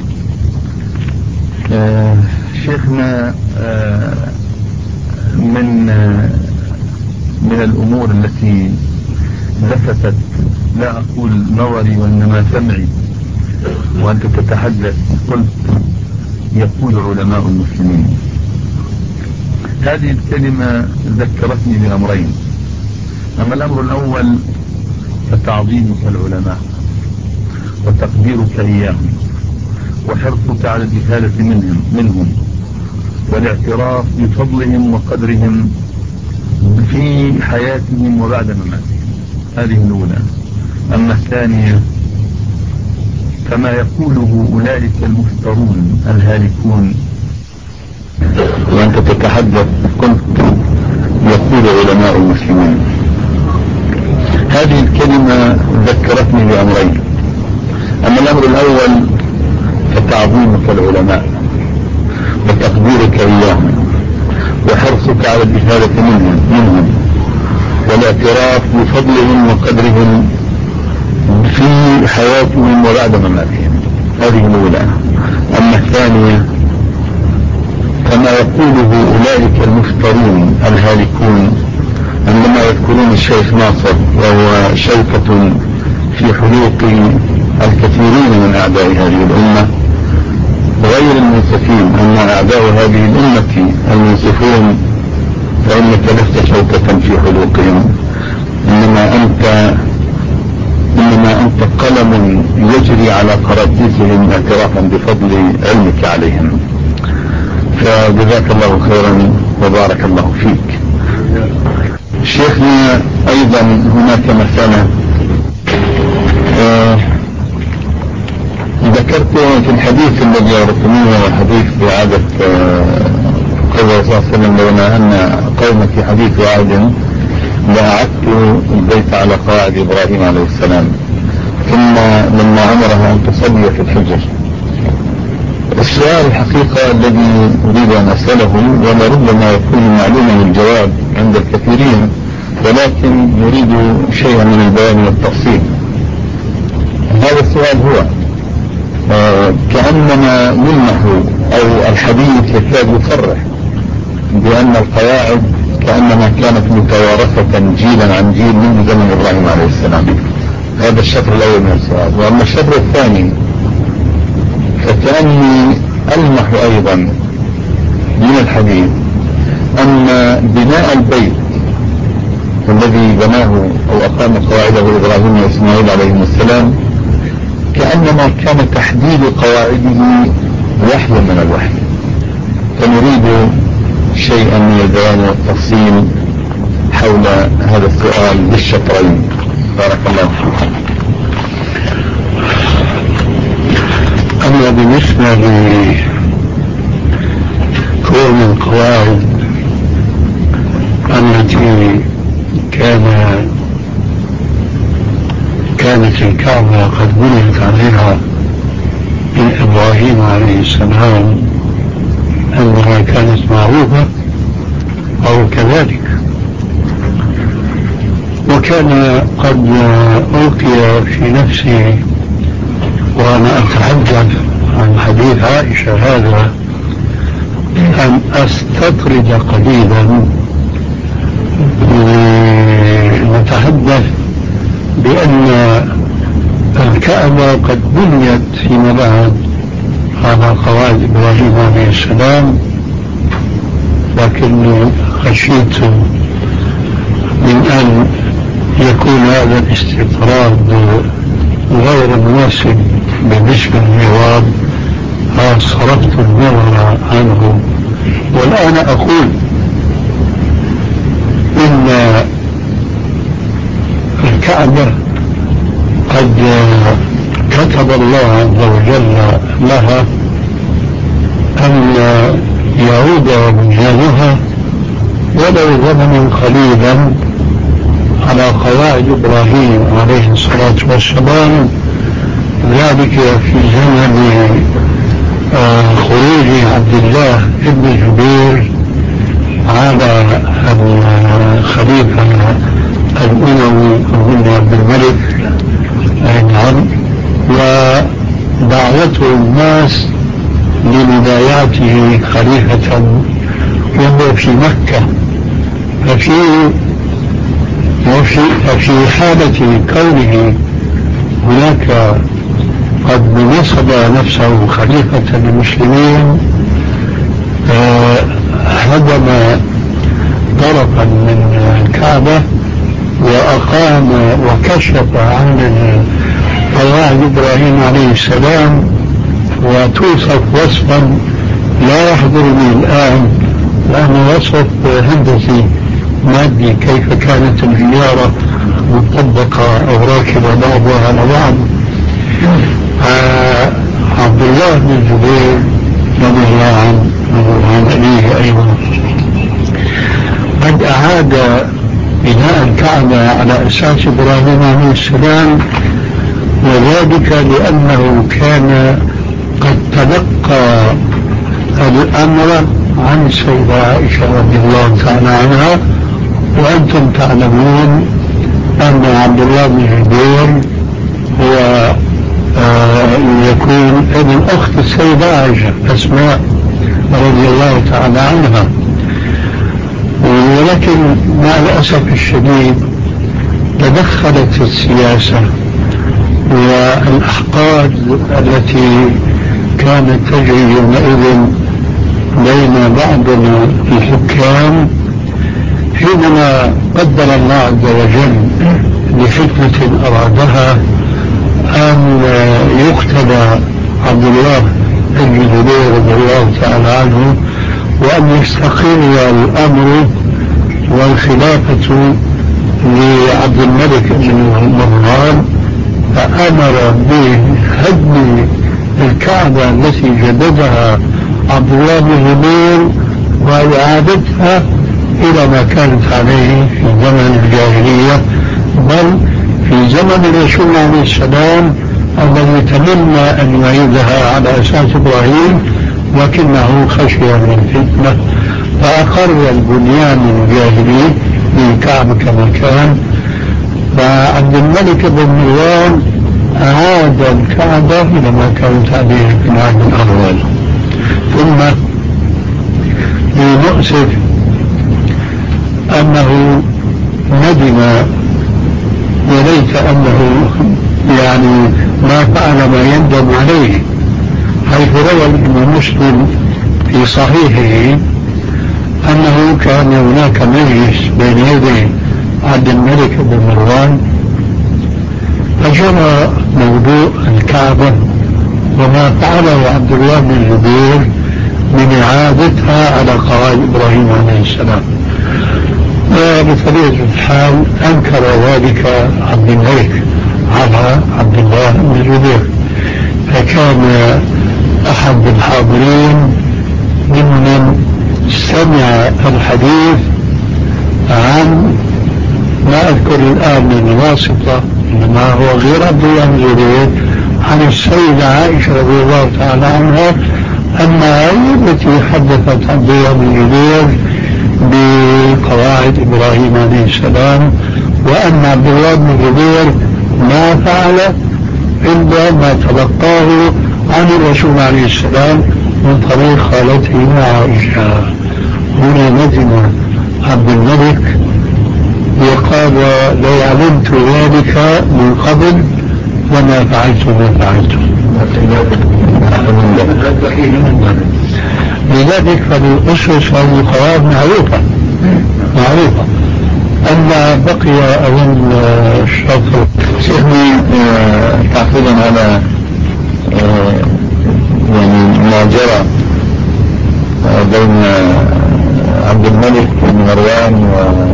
آه شيخنا آه من آه من من الأمور التي لفتت لا أقول نظري وإنما سمعي وأنت تتحدث، قلت يقول علماء المسلمين. هذه الكلمة ذكرتني بأمرين. أما الأمر الأول فتعظيمك العلماء وتقديرك إياهم وحرصك على الإفادة منهم, منهم والاعتراف بفضلهم وقدرهم في حياتهم وبعد مماتهم. هذه الأولى. أما الثانية كما يقوله أولئك المفترون الهالكون، وأنت تتحدث قلت يقول علماء المسلمين. هذه الكلمة ذكرتني بأمرين. أما الأمر الأول فتعظيمك العلماء وتقديرك إياهم وحرصك على الإفادة منهم, منهم والاعتراف بفضلهم وقدرهم في حياتهم وبعد مماتهم. هذه الأولى. أما الثانية كما يقوله أولئك المفترون الهالكون عندما يذكرون الشيخ ناصر وهو شوكة في حلوق الكثيرين من أعداء هذه الأمة غير المنصفين. أما أعداء هذه الأمة المنصفون فإنك لست شوكة في حلوقهم، إنما أنت إنما أنت قلم يجري على قراطيسهم اعترافا بفضل علمك عليهم. فجزاك الله خيرا وبارك الله فيك. شيخنا أيضا هناك مسألة آه ذكرت في الحديث الذي أردتموه حديث بعادة قول الله صلى الله عليه وسلم لو أن قومك في حديث وعد لأعدت البيت على قواعد إبراهيم عليه السلام، ثم لما أمرها أن تصلي في الحجر. السؤال الحقيقة الذي أريد أن أسأله ولربما يكون معلوما الجواب عند الكثيرين، ولكن نريد شيئا من البيان والتفصيل. هذا السؤال هو آه كأننا نلمح أو الحديث يكاد يصرح بأن القواعد كأنما كانت متوارثة جيلا عن جيل منذ زمن إبراهيم عليه السلام. هذا الشطر الأول من السؤال. وأما الشطر الثاني فكأني ألمح أيضا من الحديث أن بناء البيت الذي بناه أو أقام قواعده إبراهيم وإسماعيل عليهم السلام كأنما كان تحديد قواعده وحيا من الوحي. فنريد شيئا من البيان والتفصيل حول هذا السؤال بالشطرين. بارك الله فيك. أما بالنسبة لكون القواعد التي كان كانت الكعبة قد بنيت عليها من إبراهيم عليه السلام أنها كانت معروفة أو كذلك، وكان قد ألقي في نفسي وأنا أتحدث عن حديث عائشة هذا أن أستطرد قليلا ونتحدث بأن الكعبة قد بنيت فيما بعد على قواعد إبراهيم عليه السلام، لكن خشيت من أن يكون هذا الاستطراد غير مناسب بالنسبة للجواب صرفت النظر عنه. والآن أقول إن الكعبة قد كتب الله عز وجل لها أن يعود بنيانها ولو زمنا قليلا على قواعد إبراهيم عليه الصلاة والسلام، ذلك في زمن خروج عبد الله بن الزبير على الخليفة الأموي بن عبد الملك، نعم، ودعوته الناس لمبايعته خليفة وهو في مكة. ففي وفي في حالة كونه هناك قد نصب نفسه خليفة للمسلمين هدم طرفا من الكعبة وأقام وكشف عن قواعد إبراهيم عليه السلام، وتوصف وصفا لا يحضرني الآن لأنه وصف هندسي مادي، كيف كانت الحجارة مطبقة أو راكبة بعضها على بعض. آه عبد الله بن الزبير رضي الله عنه وعن أبيه أيضا قد أعاد بناء الكعبة على أساس إبراهيم عليه السلام، وذلك لأنه كان قد تلقى الأمر عن السيدة عائشة رضي الله تعالى عنها. وأنتم تعلمون أن عبد الله بن الزبير هو آه يكون ابن أخت السيدة عائشة أسماء رضي الله تعالى عنها، ولكن مع الأسف الشديد تدخلت السياسة والأحقاد التي كانت تجري يومئذ بين بعض الحكام، حينما قدر الله عز وجل لحكمة أرادها أن يقتل عبد الله بن الزبير رضي الله تعالى عنه وأن يستقر الأمر والخلافة لعبد الملك بن مروان، فأمر بهدم الكعبة التي جددها عبد الله بن الزبير وإعادتها إلى ما كانت عليه في زمن الجاهلية، بل في زمن الرسول عليه السلام الذي تمنى أن يعيدها على أساس إبراهيم، لكنه خشي من الفتنة فأقر البنيان الجاهلي للكعبة كما كان. فعبد الملك بن مروان أعاد الكعبة إلى ما كانت عليه في العهد الأول. ثم للمؤسف أنه ندم، وليت أنه يعني ما فعل ما يندم عليه، حيث روى الإمام مسلم في صحيحه أنه كان هناك مجلس بين يدي عبد الملك بن مروان، فجرى موضوع الكعبة وما فعله عبد الله بن الزبير من إعادتها على قواعد إبراهيم عليه السلام. وبطبيعة الحال أنكر ذلك عبد الملك على عبد الله بن الزبير، فكان أحد الحاضرين ممن سمع الحديث عن ما أذكر الآن من واسطة إنما هو غير عبد الله بن الزبير عن السيدة عائشة رضي الله تعالى عنها أنها هي التي حدثت عبد الله بن الزبير بقواعد إبراهيم عليه السلام، وأن عبد الله بن الزبير ما فعل إلا ما تلقاه عن الرسول عليه السلام من طريق خالته عائشة. هنا ندم عبد الملك وقال لو علمت ذلك من قبل وما فعلت ما فعلت. لذلك فالأسس والقواعد معروفة معروفة. أما بقي أظن الشرط شيخني تعقيبا على يعني ما جرى بين عبد الملك بن مروان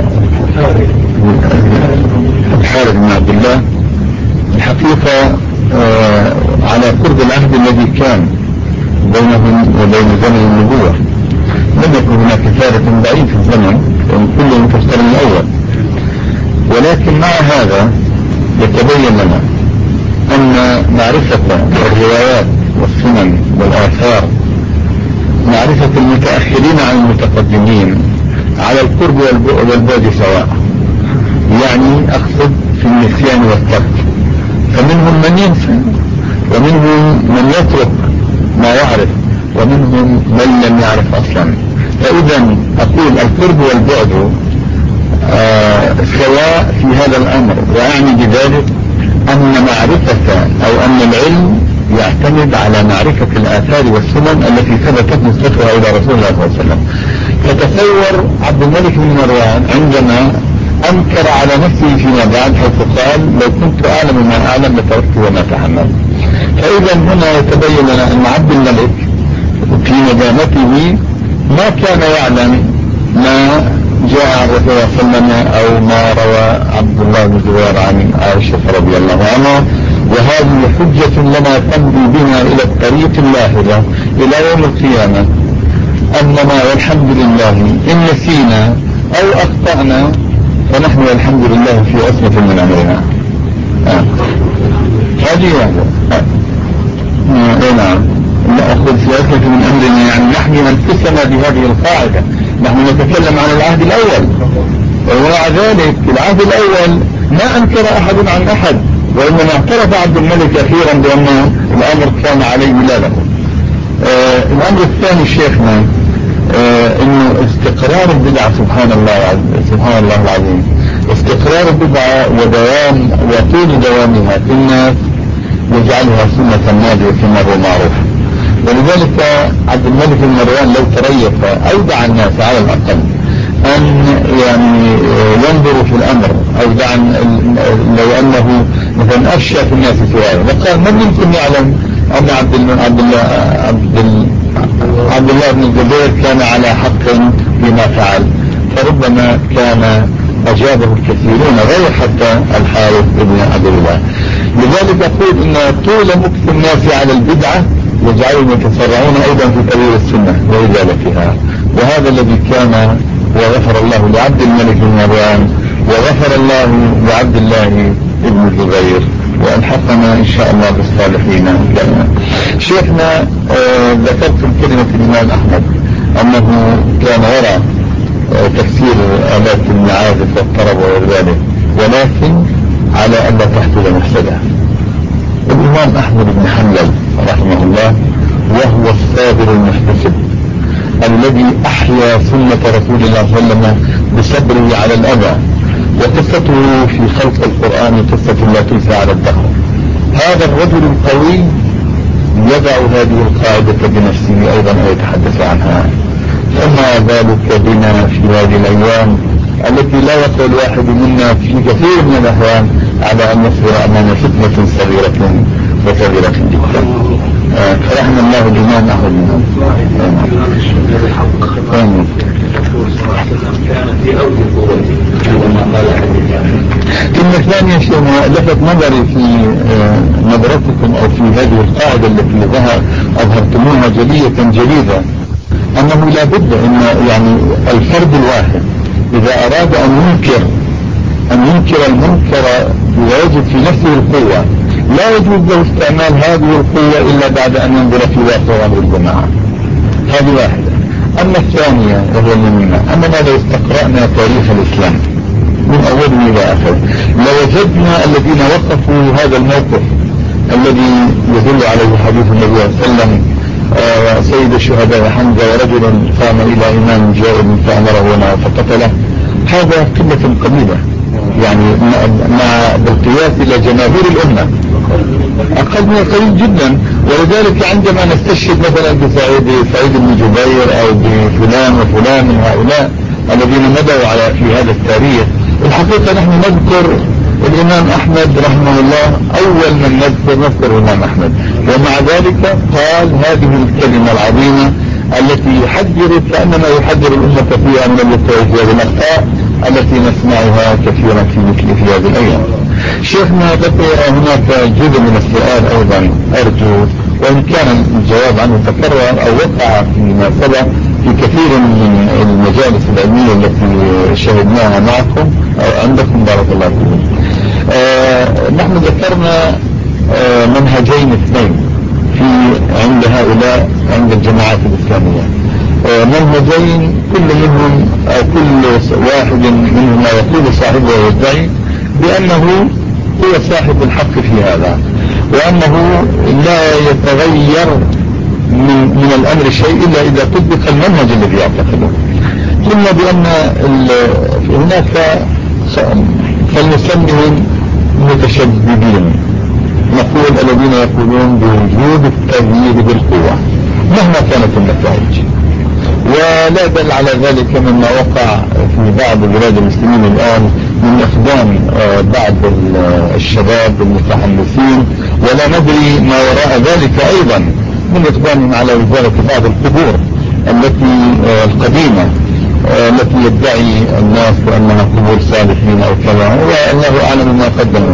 والحارث بن عبد الله، الحقيقة على قرب العهد الذي كان بينهم وبين زمن النبوة لم يكن هناك فارق بعيد في الزمن، كلهم في القرن الأول. ولكن مع هذا يتبين لنا أن معرفة الروايات والسنن والآثار معرفة المتأخرين عن المتقدمين على القرب والبعد سواء، يعني أقصد في النسيان والترك، فمنهم من ينسى ومنهم من يترك ما يعرف ومنهم من لم يعرف أصلا. فإذا أقول القرب والبعد آه سواء في هذا الأمر، وأعني بذلك أن معرفة أو أن العلم يعتمد على معرفة الآثار والسنن التي ثبتت نسبتها إلى رسول الله صلى الله عليه وسلم. فتصور عبد الملك بن مروان عندما أنكر على نفسه فيما بعد حيث قال لو كنت أعلم ما أعلم لتركت وما تحمل. فإذا هنا يتبين لنا أن عبد الملك في ندامته ما كان يعلم ما جاء عن رسول الله صلى الله عليه وسلم أو ما روى عبد الله بن زبير عن عائشة رضي الله عنها، وهذه حجة لنا تمضي بنا إلى الطريق اللاهرة إلى يوم القيامة، أننا والحمد لله إن نسينا أو أخطأنا فنحن والحمد لله في عصمة من أمرنا. آه. هذه واحدة. آه. نعم، لا أخذ في عصمة من أمرنا يعني نحن أنفسنا بهذه القاعدة. نحن نتكلم عن العهد الأول، ومع ذلك العهد الأول ما أنكر أحد عن أحد، وإنما اعترف عبد الملك أخيرا بأن الأمر كان عليه لا له. آه الأمر الثاني شيخنا آه إنه استقرار البدعة سبحان الله سبحان الله العظيم، استقرار البدعة ودوام وطول دوامها في الناس يجعلها سنة ماضية كما هو معروف. ولذلك عبد الملك بن مروان لو تريث أودع الناس على الأقل أن يعني ينظروا في الأمر، أودع لو أنه مثلا أفشى في الناس سؤاله وقال من يمكن يعلم أن عبد عبد الله عبد عبد الله بن الزبير كان على حق بما فعل، فربما كان أجابه الكثيرون غير حتى الحارث بن عبد الله. لذلك أقول إن طول مكث الناس على البدعة يجعلهم يتسرعون أيضا في تغيير السنة وإزالتها، وهذا الذي كان وغفر الله لعبد الملك بن مروان وغفر الله لعبد الله بن الزبير وألحقنا إن شاء الله بالصالحين. شيخنا آه ذكرتم كلمة الإمام أحمد أنه كان يرى آه تفسير آلات المعازف والطرب وغير ذلك، ولكن على أن لا تحصل مفسدة. الإمام أحمد بن حنبل رحمه الله وهو الصابر المحتسب الذي أحيا سنة رسول الله صلى الله عليه وسلم بصبره على الأذى، وقصته في خلق القرآن قصة لا تنسى على الدهر. هذا الرجل القوي يضع هذه القاعدة بنفسه أيضا ويتحدث عنها. فما ذلك بنا في هذه الأيام التي لا يقوى الواحد منا في كثير من الأحيان على أن يصبر أمام فتنة صغيرة وكبيرة جدا. فرحنا الله الإمام أحمد منهم. كلمة ثانية شيء لفت نظري في نظرتكم أو في هذه القاعدة التي أظهرتموها جلية جليدة، أنه لا بد أن يعني الفرد الواحد إذا أراد أن ينكر أن ينكر المنكر ويجد في نفسه القوة لا يجوز له استعمال هذه القوة إلا بعد أن ينظر في واقع أمر الجماعة. هذه واحدة. أما الثانية وهي المهمة أننا لو استقرأنا تاريخ الإسلام من أوله إلى آخره لوجدنا الذين وقفوا هذا الموقف الذي يدل عليه حديث النبي صلى الله عليه وسلم آه سيد الشهداء حمزة ورجل قام إلى إمام جائر فأمره ونهى فقتله. هذا قلة قليلة يعني مع بالقياس إلى جماهير الأمة أقل من قليل جدا. ولذلك عندما نستشهد مثلا بسعيد سعيد بن جبير أو بفلان وفلان من هؤلاء الذين مضوا على في هذا التاريخ، الحقيقة نحن نذكر الإمام أحمد رحمه الله أول من نذكر نذكر الإمام أحمد، ومع ذلك قال هذه الكلمة العظيمة التي يحذر كأنما يحذر الأمة فيها من الوقوع في هذه الأخطاء التي نسمعها كثيرا في مثل في هذه الأيام. شيخنا بقي هناك جزء من السؤال أيضا أرجو وإن كان الجواب عنه تكرر أو وقع في مناسبة في كثير من المجالس العلمية التي شهدناها معكم أو عندكم بارك الله فيكم. آه نحن ذكرنا آه منهجين اثنين في عند هؤلاء عند الجماعات الإسلامية، آه منهجين كل منهم أو كل واحد منهما يقول صاحبه ويدعي بأنه هو صاحب الحق في هذا، وأنه لا يتغير من, من الأمر شيء إلا إذا طبق المنهج الذي يعتقده. قلنا بأن هناك فلنسميهم متشددين، نقول الذين يقولون بوجود التغيير بالقوة مهما كانت النتائج، ولا دل على ذلك مما وقع في بعض بلاد المسلمين الآن من إقدام بعض الشباب المتحمسين، ولا ندري ما وراء ذلك أيضا من إقدامهم على إزالة بعض القبور التي القديمة التي يدعي الناس بأنها قبور صالحين أو كذا، والله أعلم ما قدموا.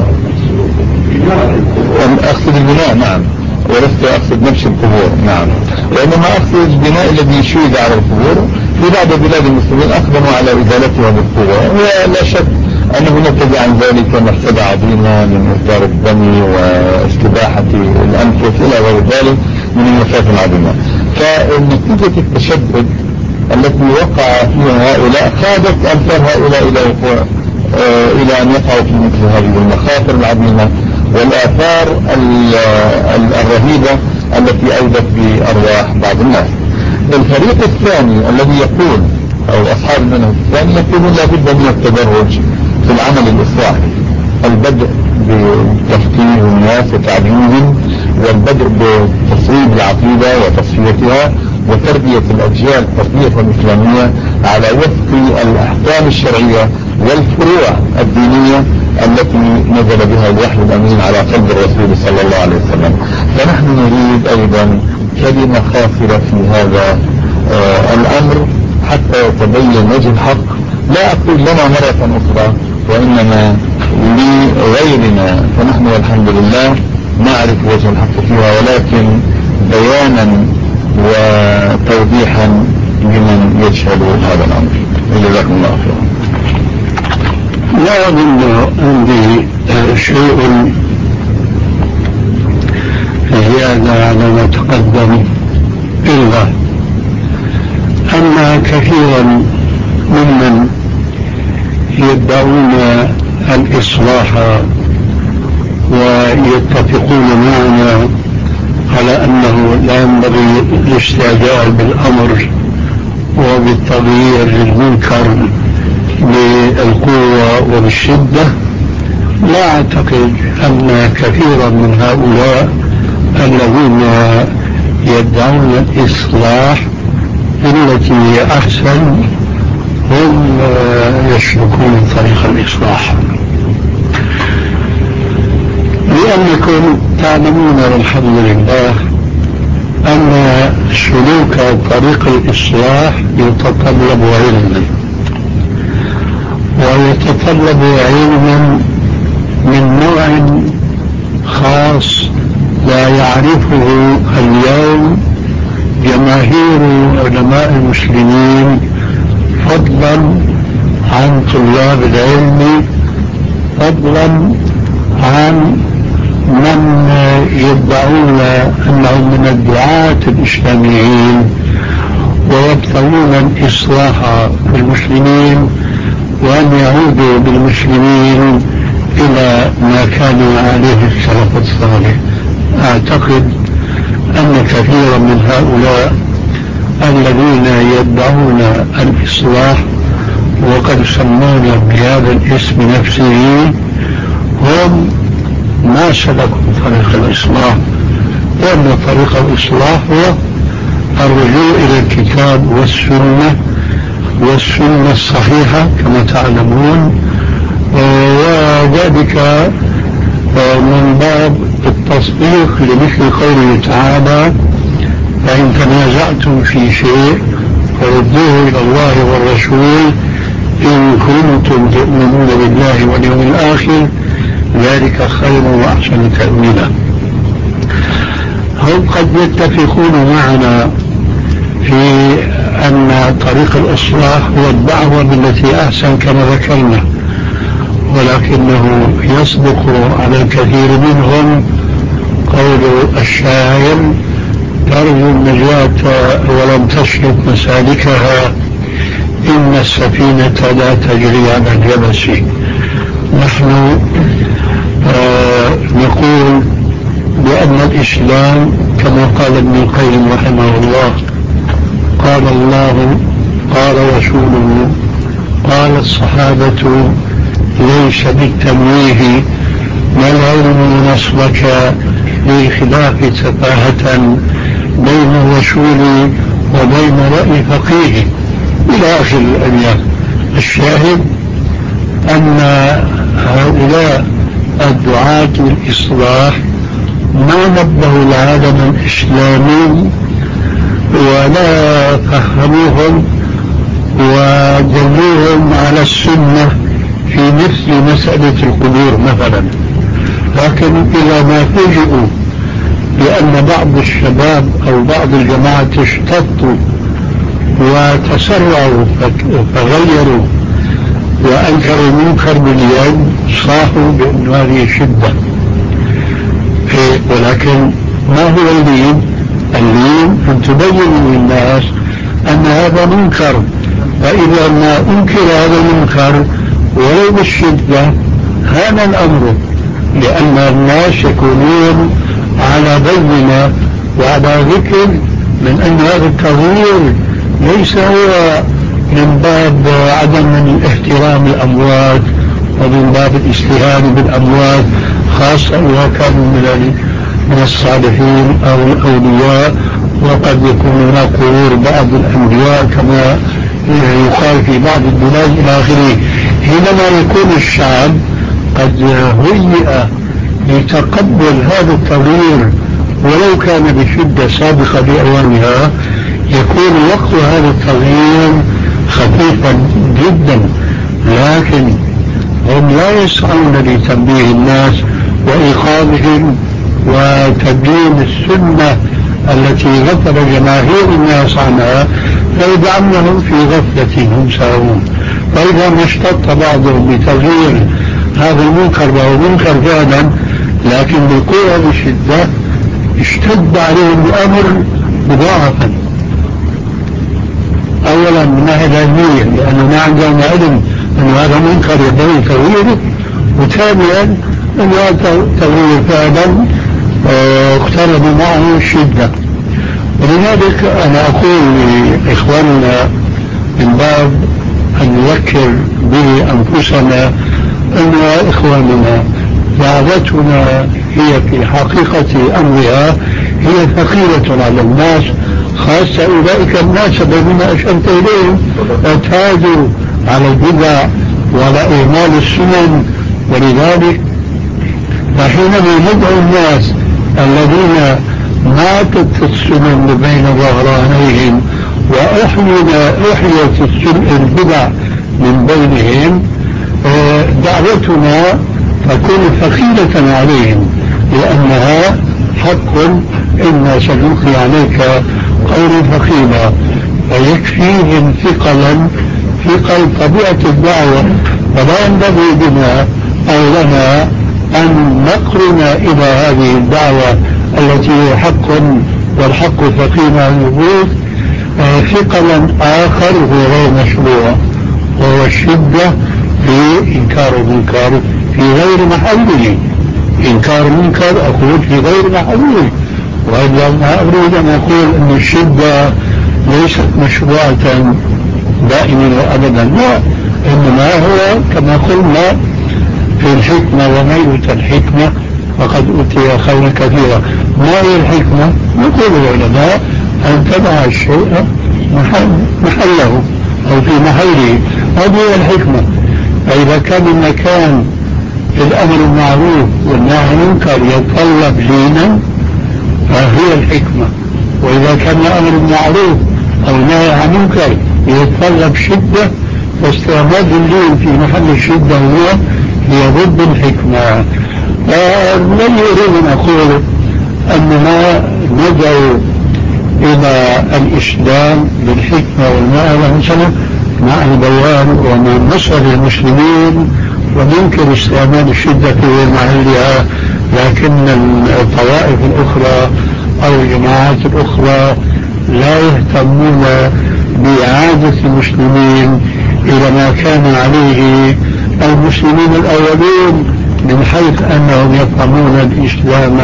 أقصد البناء نعم، ولست أقصد نفس القبور نعم، وإنما أقصد البناء الذي شيد على القبور في بعض بلاد المسلمين أقدموا على إزالتها بالقوة، ولا شك أنه نتج عن ذلك مفسدة عظيمة من إصدار الدم واستباحة الأنفس إلى غير ذلك من المفاسد العظيمة. فنتيجة التشدد التي وقع فيها هؤلاء خادت أمثال هؤلاء إلى وقوع آه إلى أن يقعوا في مثل هذه المخاطر العظيمة والآثار الرهيبة التي أيضت بأرواح بعض الناس. الفريق الثاني الذي يقول أو أصحاب المنهج الثاني يقولون لابد من التدرج في العمل الإصلاحي، البدء بتفكير الناس وتعليمهم، والبدء بتصويب العقيدة وتصفيتها وتربية الأجيال التربية الإسلامية على وفق الأحكام الشرعية والفروع الدينية التي نزل بها الوحي الأمين على قلب الرسول صلى الله عليه وسلم. فنحن نريد أيضا كلمة خاصرة في هذا آه الأمر حتى يتبين وجه الحق، لا أقول لنا مرة أخرى وإنما لغيرنا، فنحن والحمد لله نعرف وجه الحق فيها، ولكن بيانا وتوضيحا لمن يجهل هذا الأمر. جزاكم الله خيرا. لا أظن عندي شيء زيادة على ما تقدم، إلا أن كثيرا ممن يدعون الإصلاح ويتفقون معنا على أنه لا ينبغي الاستعجال بالأمر وبالتغيير للمنكر بالقوة وبالشدة، لا أعتقد أن كثيرا من هؤلاء الذين يدعون الإصلاح التي هي أحسن هم يسلكون طريق الإصلاح، لأنكم تعلمون والحمد لله أن سلوك طريق الإصلاح يتطلب علما، ويتطلب علما من نوع خاص لا يعرفه اليوم جماهير علماء المسلمين، فضلا عن طلاب العلم، فضلا عن من يدعون أنهم من الدعاة الإسلاميين ويبتغون الإصلاح في المسلمين وأن يعودوا بالمسلمين إلى ما كان عليه السلف الصالح. أعتقد أن كثيرا من هؤلاء الذين يدعون الإصلاح وقد سمونا بهذا الاسم نفسه هم ما سلكوا طريق الإصلاح، وأن طريق الإصلاح هو الرجوع إلى الكتاب والسنة والسنة الصحيحة كما تعلمون، وذلك من باب التصديق لمثل قوله تعالى: فإن تنازعتم في شيء فردوه إلى الله والرسول إن كنتم تؤمنون بالله واليوم الآخر ذلك خير وأحسن تأويلا. هم قد يتفقون معنا في أن طريق الإصلاح هو الدعوة بالتي أحسن كما ذكرنا، ولكنه يصدق على الكثير منهم قول الشاعر: ترجو النجاة ولم تسلك مسالكها إن السفينة لا تجري على اليبس. نحن آه نقول بأن الإسلام كما قال ابن القيم رحمه الله: قال الله قال رسوله قال الصحابة ليس بالتمويه ما العلم نصبك للخلاف سفاهة بين الرسول وبين رأي فقيه إلى آخر الأبيات. الشاهد أن هؤلاء الدعاة للإصلاح ما نبهوا العالم الإسلامي ولا فهموهم ودلوهم على السنة في مثل مسألة القبور مثلا، لكن إذا ما فوجئوا لأن بعض الشباب أو بعض الجماعة اشتطوا وتسرعوا فغيروا وأنكروا المنكر باليد صاحوا بأن هذه شدة. ولكن ما هو اللين؟ اللين أن تبين للناس أن هذا منكر، فإذا ما أنكر هذا المنكر ولو بالشدة هان الأمر، لأن الناس يكونون على بينة وعلى ذكر من أن هذا التغيير ليس هو من باب عدم احترام الأموات ومن باب الاستهانة بالأموات، خاصة إذا كانوا من من الصالحين أو الأولياء، وقد يكون هناك قبور بعض الأنبياء كما يقال في بعض البلاد إلى آخره. حينما يكون الشعب قد هيئ لتقبل هذا التغيير ولو كان بشدة سابقة لأوانها، يكون وقت هذا التغيير خفيفا جدا، لكن هم لا يسعون لتنبيه الناس وإيقاظهم وتبيين السنة التي غفل جماهير الناس عنها، فيجعلهم في غفلة هم ساهون. فإذا ما اشتط بعضهم بتغيير هذا المنكر وهو منكر فعلا لكن بالقوة بشدة، اشتد عليهم الأمر مضاعفا. أولا من ناحية علمية لأنه ما عندهم علم أن هذا منكر ينبغي تغييره، وثانيا أن هذا تغيير فعلا اقترب معه الشدة. ولذلك أنا أقول لإخواننا من باب أن نذكر به أنفسنا أن إخواننا دعوتنا هي في حقيقة أمرها هي ثقيلة على الناس، خاصة أولئك الناس الذين أشرت إليهم اعتادوا على البدع وعلى إهمال السنن. ولذلك فحينما ندعو الناس الذين ماتت السنن بين ظهرانيهم وأحيت البدع من بينهم، دعوتنا تكون ثقيلة عليهم لأنها حق إنا سنلقي عليك قولا ثقيلا، فيكفيهم ثقلا ثقل طبيعة الدعوة. فلا ينبغي بنا أو لنا أن نقرن إلى هذه الدعوة التي هي حق والحق ثقيل عن الوجود ثقلا آخر هو غير مشروع، وهو الشدة في إنكار المنكر في غير محله. إنكار المنكر أقول في غير محله، وإلا ما أريد أن أقول أن الشدة ليست مشروعة دائما وأبدا، لا، إنما هو كما قلنا في الحكمة وما يؤتى الحكمة فقد أوتي خيرا كثيرا. ما هي الحكمة؟ يقول العلماء أن تضع الشيء محل محله أو في محله، هذه هي الحكمة. فإذا كان المكان الأمر المعروف والنهي عن المنكر يتطلب لينا فهي الحكمة، وإذا كان الأمر المعروف أو النهي عن المنكر يتطلب شدة فاستعمال اللين في محل الشدة هو هي ضد الحكمة. فلن يريد أن أقول أننا ندعو إلى الإسلام بالحكمة والموعظة الحسنة مع البيان ومع نصر المسلمين وننكر استعمال الشدة في محلها، لكن الطوائف الأخرى أو الجماعات الأخرى لا يهتمون بإعادة المسلمين إلى ما كان عليه المسلمين الأولين، من حيث أنهم يفهمون الإسلام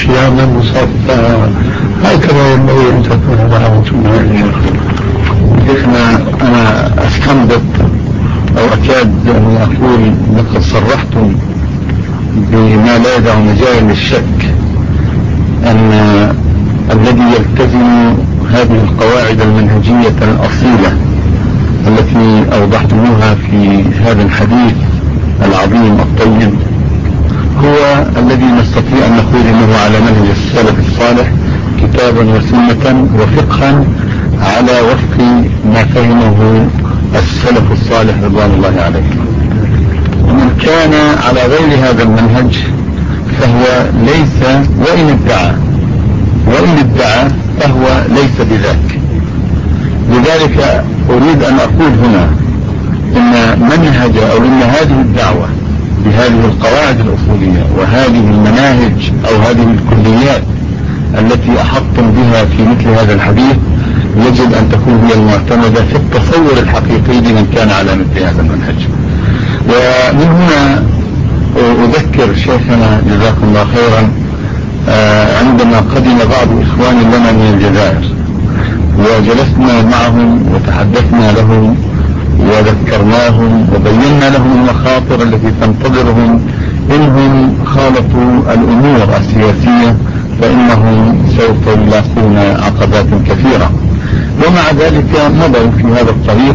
إسلاما مصفى. هكذا ينبغي أن تكون دعوتنا. شيخنا أنا أستنبط أو أكاد أن أقول لقد صرحتم بما لا يدع مجال للشك أن الذي يلتزم هذه القواعد المنهجية الأصيلة التي أوضحتموها في هذا الحديث العظيم الطيب هو الذي نستطيع أن نقول أنه على منهج السلف الصالح كتابا وسنة وفقها على وفق ما فهمه السلف الصالح رضوان الله عليه. ومن كان على غير هذا المنهج فهو ليس، وإن ادعى وإن ادعى فهو ليس بذاك. لذلك أريد أن أقول هنا إن منهج أو إن هذه الدعوة بهذه القواعد الأصولية وهذه المناهج أو هذه الكليات التي أحطم بها في مثل هذا الحديث يجب أن تكون هي المعتمدة في التصور الحقيقي لمن كان على مثل هذا المنهج. ومن هنا أذكر شيخنا جزاكم الله خيرا عندما قدم بعض إخوان لنا من الجزائر وجلسنا معهم وتحدثنا لهم وذكرناهم وبينا لهم المخاطر التي تنتظرهم إنهم خالطوا الأمور السياسية فإنهم سوف يلاقون عقبات كثيرة. ومع ذلك مضوا في هذا الطريق.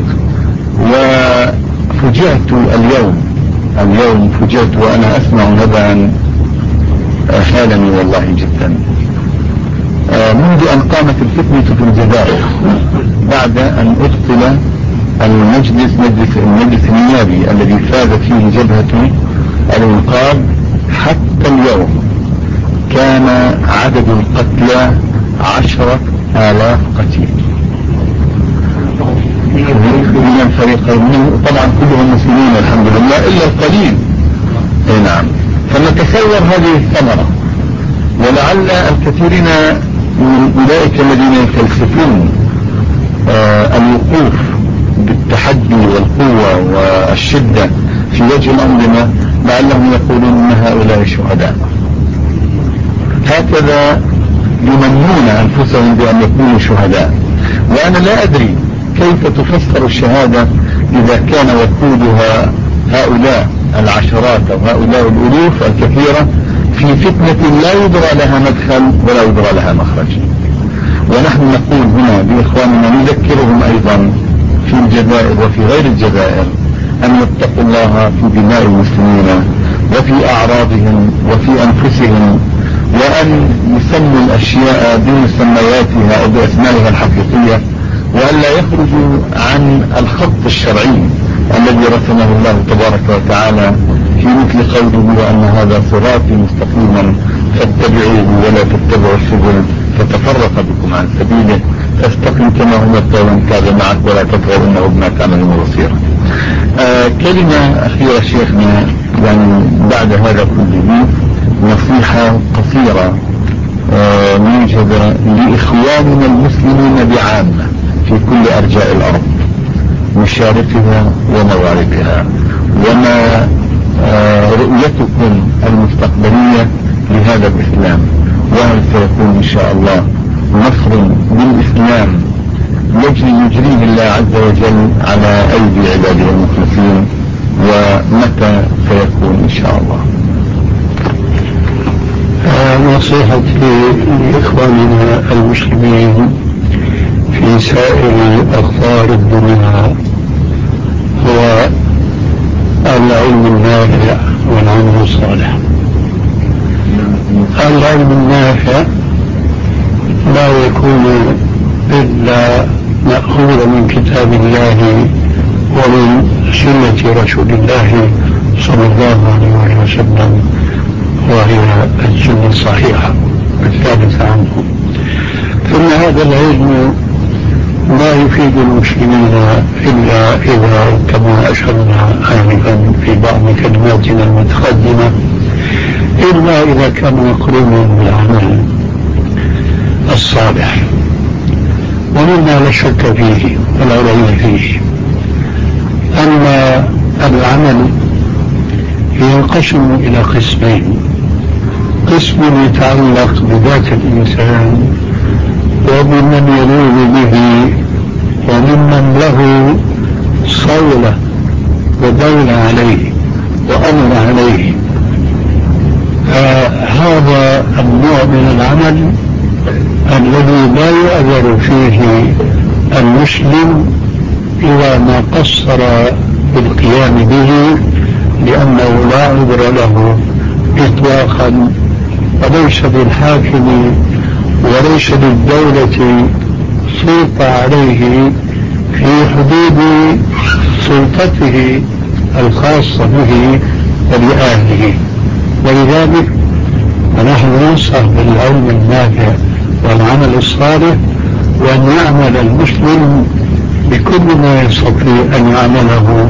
وفجعت اليوم اليوم فجعت وأنا أسمع نبأ حالني والله جدا. منذ أن قامت الفتنة في الجزائر بعد أن أبطل المجلس مجلس المجلس النيابي الذي فاز فيه جبهة الإنقاذ حتى اليوم كان عدد القتلى عشرة آلاف قتيل من الفريقين، طبعا كلهم مسلمين الحمد لله إلا القليل. اي نعم. فنتصور هذه الثمرة، ولعل الكثيرين من أولئك الذين يفلسفون آه الوقوف بالتحدي والقوة والشدة في وجه الأنظمة لعلهم يقولون ان هؤلاء شهداء. هكذا يمنون أنفسهم بأن يكونوا شهداء. وأنا لا أدري كيف تفسر الشهادة إذا كان وقودها هؤلاء العشرات أو هؤلاء الألوف الكثيرة في فتنة لا يدرى لها مدخل ولا يدرى لها مخرج. ونحن نقول هنا بإخواننا نذكرهم أيضا في الجزائر وفي غير الجزائر أن يتقوا الله في دماء المسلمين وفي أعراضهم وفي أنفسهم، وأن يسموا الأشياء بمسمياتها أو بأسمائها الحقيقية، وأن لا يخرجوا عن الخط الشرعي الذي رسمه الله تبارك وتعالى في مثل قوله وأن هذا صراطي مستقيما فاتبعوه ولا تتبعوا السبل فتفرق بكم عن سبيله فاستقم كما أمرت ومن تاب معك ولا تطغوا إنه بما تعملون بصير. آه كلمة أخيرة شيخنا، يعني بعد هذا كله نصيحة قصيرة آه موجبة لإخواننا المسلمين بعامة في كل أرجاء الأرض مشارقها ومغاربها، وما آه رؤيتكم المستقبلية لهذا الإسلام، وهل سيكون إن شاء الله نصر للإسلام يجري يجريه الله عز وجل على أيدي عباده المخلصين، ومتى سيكون إن شاء الله؟ نصيحتي لإخواننا المسلمين في سائر أقطار الدنيا هو العلم النافع والعمل الصالح. العلم النافع لا يكون إلا مأخوذا من كتاب الله ومن سنة رسول الله صلى الله عليه وسلم، وهي السنة الصحيحة الثابتة عنه. ثم هذا العلم لا يفيد المسلمين إلا إذا كما أشرنا آنفا في بعض كلماتنا المتقدمة إلا إذا كان مقرونا بالعمل الصالح، ومما لا شك فيه ولا ريب فيه أن العمل ينقسم إلى قسمين: قسم يتعلق بذات الإنسان وبمن يلوذ به وممن له صولة ودولة عليه وأمر عليه. هذا النوع من العمل الذي لا يؤذر فيه المسلم إذا ما قصر بالقيام به، لأنه لا عذر له إطلاقا، وليس بالحاكم وليس للدولة سلطة عليه في حدود سلطته الخاصة به ولأهله. ولذلك فنحن ننصح بالعلم النافع والعمل الصالح، وأن يعمل المسلم بكل ما يستطيع أن يعمله،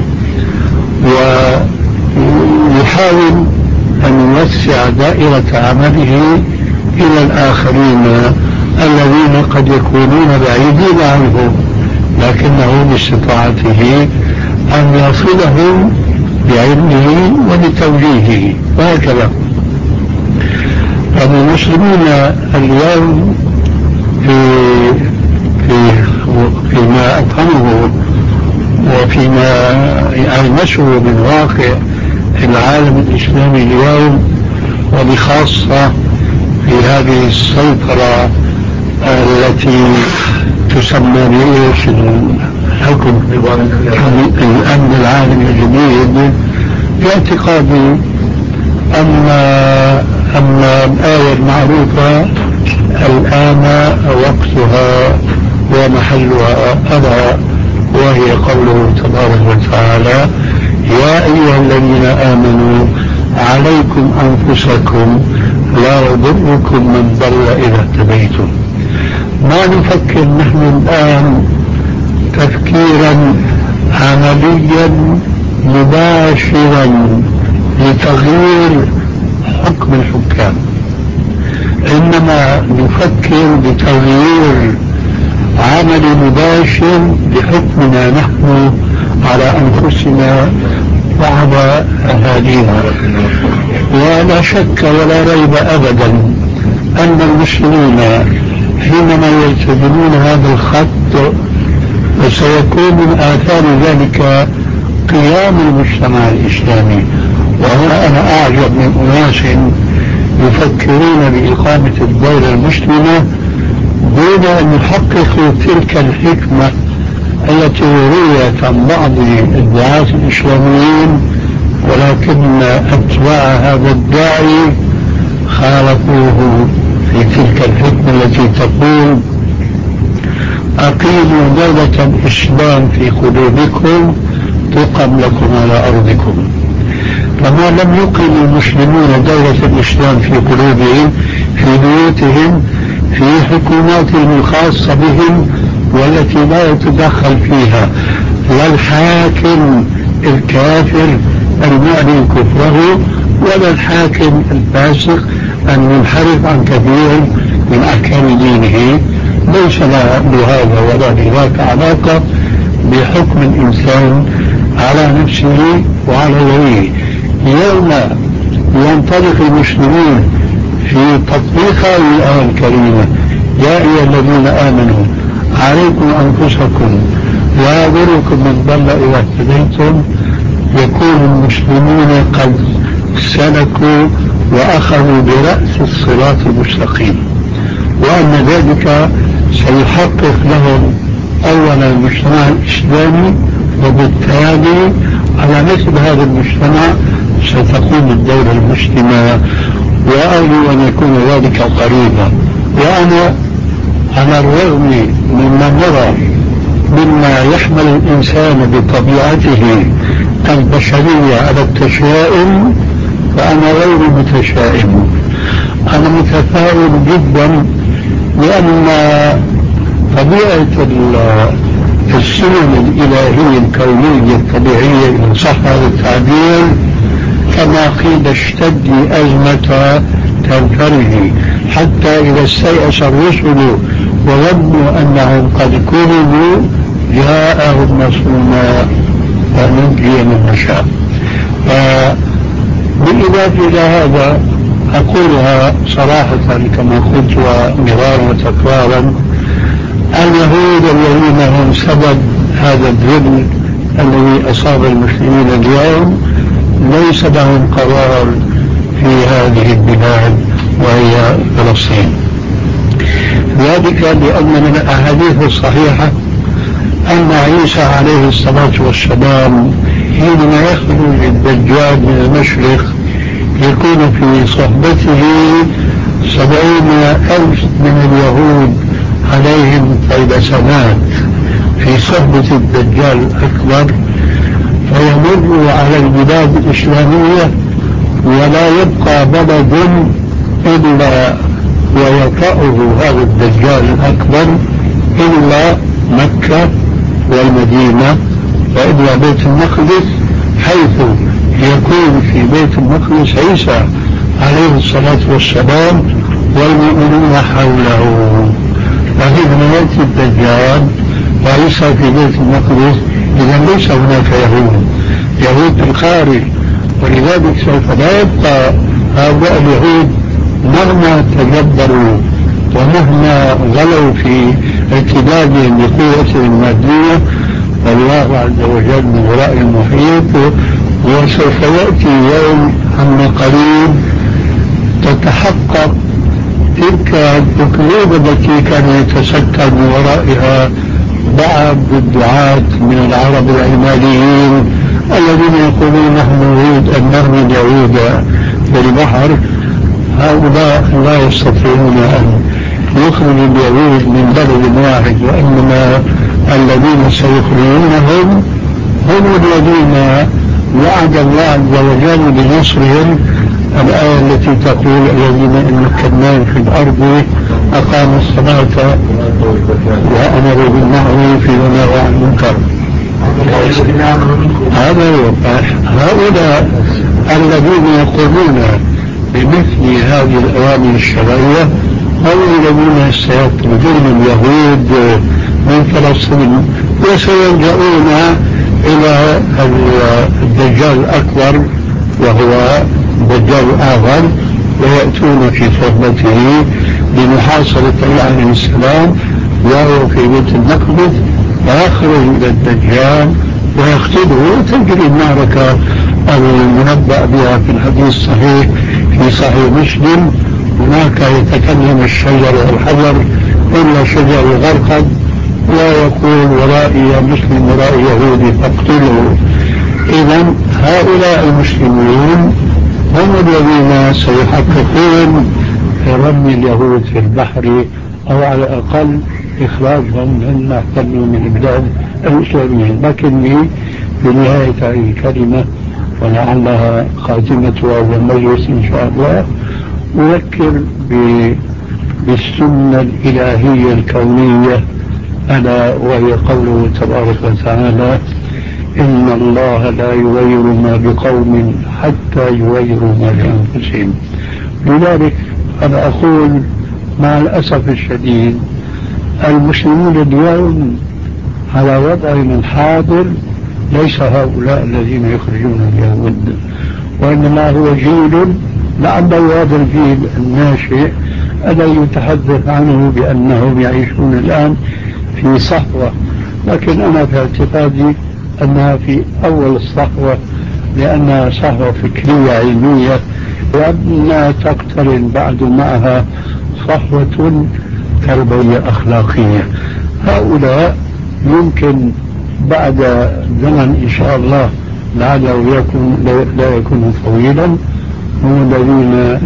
ويحاول أن يوسع دائرة عمله إلى الآخرين الذين قد يكونون بعيدين عنه، لكنه باستطاعته أن يصلهم بعلمه وبتوجيهه، وهكذا. فالمسلمون اليوم في في فيما أفهمه وفيما يلمسه من واقع العالم الإسلامي اليوم، وبخاصة في هذه السيطرة التي تسمى بإيش الحكم الأمن العالمي الجديد، باعتقادي أن أن الآية المعروفة الآن وقتها ومحلها أرى، وهي قوله تبارك وتعالى: يا أيها الذين آمنوا عليكم أنفسكم لا يضركم من ضل إذا اهتديتم. ما نفكر نحن الآن تفكيرا عمليا مباشرا لتغيير حكم الحكام، إنما نفكر بتغيير عمل مباشر بحكمنا نحن على أنفسنا وعلى أهالينا. ولا شك ولا ريب أبدا أن المسلمين حينما يلتزمون هذا الخط فسيكون من آثار ذلك قيام المجتمع الإسلامي. وهنا أنا أعجب من أناس يفكرون بإقامة الدولة المسلمة دون أن يحققوا تلك الحكمة التي رويت عن بعض الدعاة الإسلاميين، ولكن أتباع هذا الداعي خالفوه في تلك الحكمة التي تقول: أقيموا دولة الإسلام في قلوبكم تقم لكم على أرضكم. فما لم يقم المسلمون دولة الإسلام في قلوبهم في بيوتهم في حكوماتهم الخاصة بهم والتي لا يتدخل فيها لا الحاكم الكافر المعلن كفره ولا الحاكم الفاسق المنحرف عن كثير من أحكام دينه، ليس لهذا ولا لذاك علاقة بحكم الإنسان على نفسه وعلى غيره. يوم ينطلق المسلمون في تطبيق هذه الآية الكريمة: يا أيها الذين آمنوا عليكم أنفسكم لا يضركم من ضل إذا اهتديتم، يكون المسلمون قد سلكوا وأخذوا برأس الصراط المستقيم، وأن ذلك سيحقق لهم أولا المجتمع الإسلامي، وبالتالي على مثل هذا المجتمع ستقوم الدولة المسلمة، وأرجو أن يكون ذلك قريبا. وأنا على الرغم مما نرى مما يحمل الإنسان بطبيعته البشرية على التشاؤم، فأنا غير متشائم، أنا متفائل جدا، لأن طبيعة السنن الإلهية الكونية الطبيعية إن صح هذا التعبير كما قيل اشتد أزمة تنفره، حتى إذا استيأس الرسل وظنوا أنهم قد كذبوا جاءهم نصرنا فننجي من نشاء. بالإضافة إلى هذا أقولها صراحة كما قلت ومرارا وتكرارا: اليهود الذين هم سبب هذا الذل الذي أصاب المسلمين اليوم ليس لهم قرار في هذه البلاد وهي فلسطين. ذلك لأن من الأحاديث الصحيحة أن عيسى عليه الصلاة والسلام حينما يخرج الدجال من المشرق يكون في صحبته سبعين ألف من اليهود عليهم طيلسانات في صحبة الدجال الأكبر، فيمر على البلاد الإسلامية ولا يبقى بلد إلا ويطأه هذا الدجال الأكبر إلا مكة والمدينة وإلا بيت المقدس، حيث يكون في بيت المقدس عيسى عليه الصلاة والسلام والمؤمنون حوله. فحينما يأتي الدجال وعيسى في بيت المقدس إذا ليس هناك يهود، يهود في الخارج، ولذلك سوف لا يبقى هؤلاء اليهود مهما تجبروا ومهما غلوا في ارتدادهم بقوة المادية، والله عز وجل من وراء المحيط. وسوف يأتي يوم عما قريب تتحقق تلك الأكذوبة التي كان يتستر من ورائها بعض الدعاة من العرب العماليين الذين يقولون نحن نريد أن نرمي اليهود في البحر. هؤلاء لا يستطيعون أن يخرجوا اليهود من بلد واحد، وإنما الذين سيخرجونهم هم الذين وعد الله عز وجل بنصرهم. الآية التي تقول الذين إن مكناهم في الأرض أقاموا الصلاة وأمروا بالمعروف ونهوا عن المنكر. هذا هؤلاء الذين يقولون بمثل هذه الأوامر الشرعية هم الذين سيطردون اليهود من فلسطين وسيلجؤون إلى الدجال الأكبر وهو دجال آخر، ويأتون في صحبته لمحاصرة الله عليه السلام وهو في بيت المقدس، ويخرج إلى الدجال ويقتله وتجري المعركة المنبأ بها في الحديث الصحيح في صحيح مسلم. هناك يتكلم الشجر والحجر إلا شجر الغرقد ويقول ورائي مسلم ورائي يهودي فاقتلوا. إذن هؤلاء المسلمون هم الذين سيحققون رمي اليهود في البحر أو على الأقل إخراجهم مما احتلوا من البلاد الإسلامية. لكني في نهاية هذه الكلمة ولعلها خاتمتها والمجلس إن شاء الله أذكر بالسنة الإلهية الكونية، ألا وهي قوله تبارك وتعالى إن الله لا يغير ما بقوم حتى يغيروا ما بأنفسهم. لذلك أنا أقول مع الأسف الشديد المسلمون اليوم على وضعهم الحاضر ليس هؤلاء الذين يخرجون اليهود، وإنما هو جيل لعله هذا الجيل الناشئ الذي يتحدث عنه بأنهم يعيشون الآن في صحوة، لكن أنا في اعتقادي أنها في أول الصحوة لأنها صحوة فكرية علمية، وأنها تقترن بعد معها صحوة تربية أخلاقية. هؤلاء يمكن بعد زمن إن شاء الله لعله يكون لا يكون طويلا هم الذين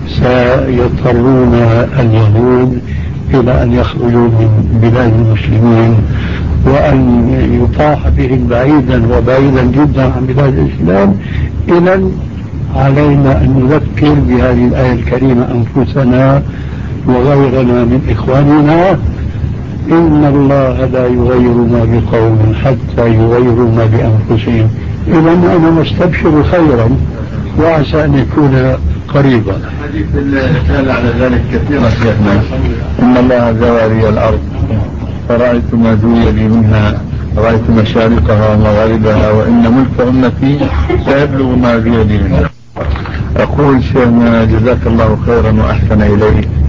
سيضطرون اليهود إلى أن يخرجوا من بلاد المسلمين وأن يطاح بهم بعيدا وبعيدا جدا عن بلاد الإسلام. إذن علينا أن نذكر بهذه الآية الكريمة أنفسنا وغيرنا من إخواننا إن الله لا يغير ما بقوم حتى يغيروا ما بأنفسهم. إذن أنا مستبشر خيرا وعسى أن يكون قريبا. حديث الرسالة على ذلك كثيرا شيخنا، إن الله زواري الأرض فرأيت ما زوي لي منها، رأيت مشارقها ومغاربها، وإن ملك أمتي سيبلغ ما زوي لي منها. أقول شيخنا جزاك الله خيرا وأحسن إليك،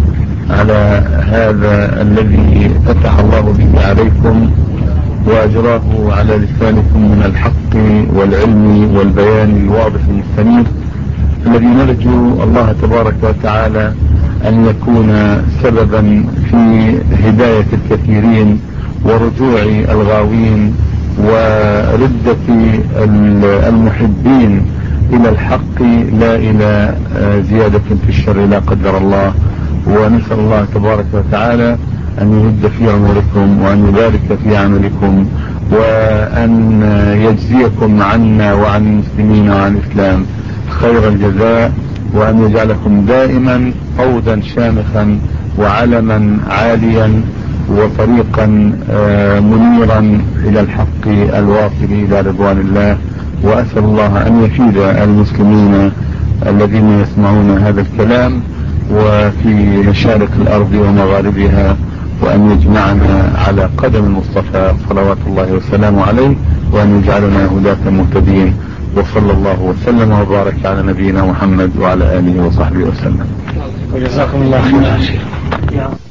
على هذا الذي فتح الله به عليكم وأجراه على لسانكم من الحق والعلم والبيان الواضح المستنير، الذي نرجو الله تبارك وتعالى أن يكون سببا في هداية الكثيرين ورجوع الغاوين وردة المحبين إلى الحق لا إلى زيادة في الشر لا قدر الله. ونسأل الله تبارك وتعالى أن يمد في عمركم وأن يبارك في عملكم وأن يجزيكم عنا وعن المسلمين وعن الإسلام خير الجزاء، وأن يجعلكم دائما فوزا شامخا وعلما عاليا وطريقا منيرا إلى الحق الواصل إلى رضوان الله. وأسأل الله أن يفيد المسلمين الذين يسمعون هذا الكلام وفي مشارق الأرض ومغاربها، وأن يجمعنا على قدم المصطفى صلوات الله وسلامه عليه، وأن يجعلنا هداة مهتدين. وصلى الله وسلم وبارك على نبينا محمد وعلى آله وصحبه وسلم. وجزاكم الله خيرا.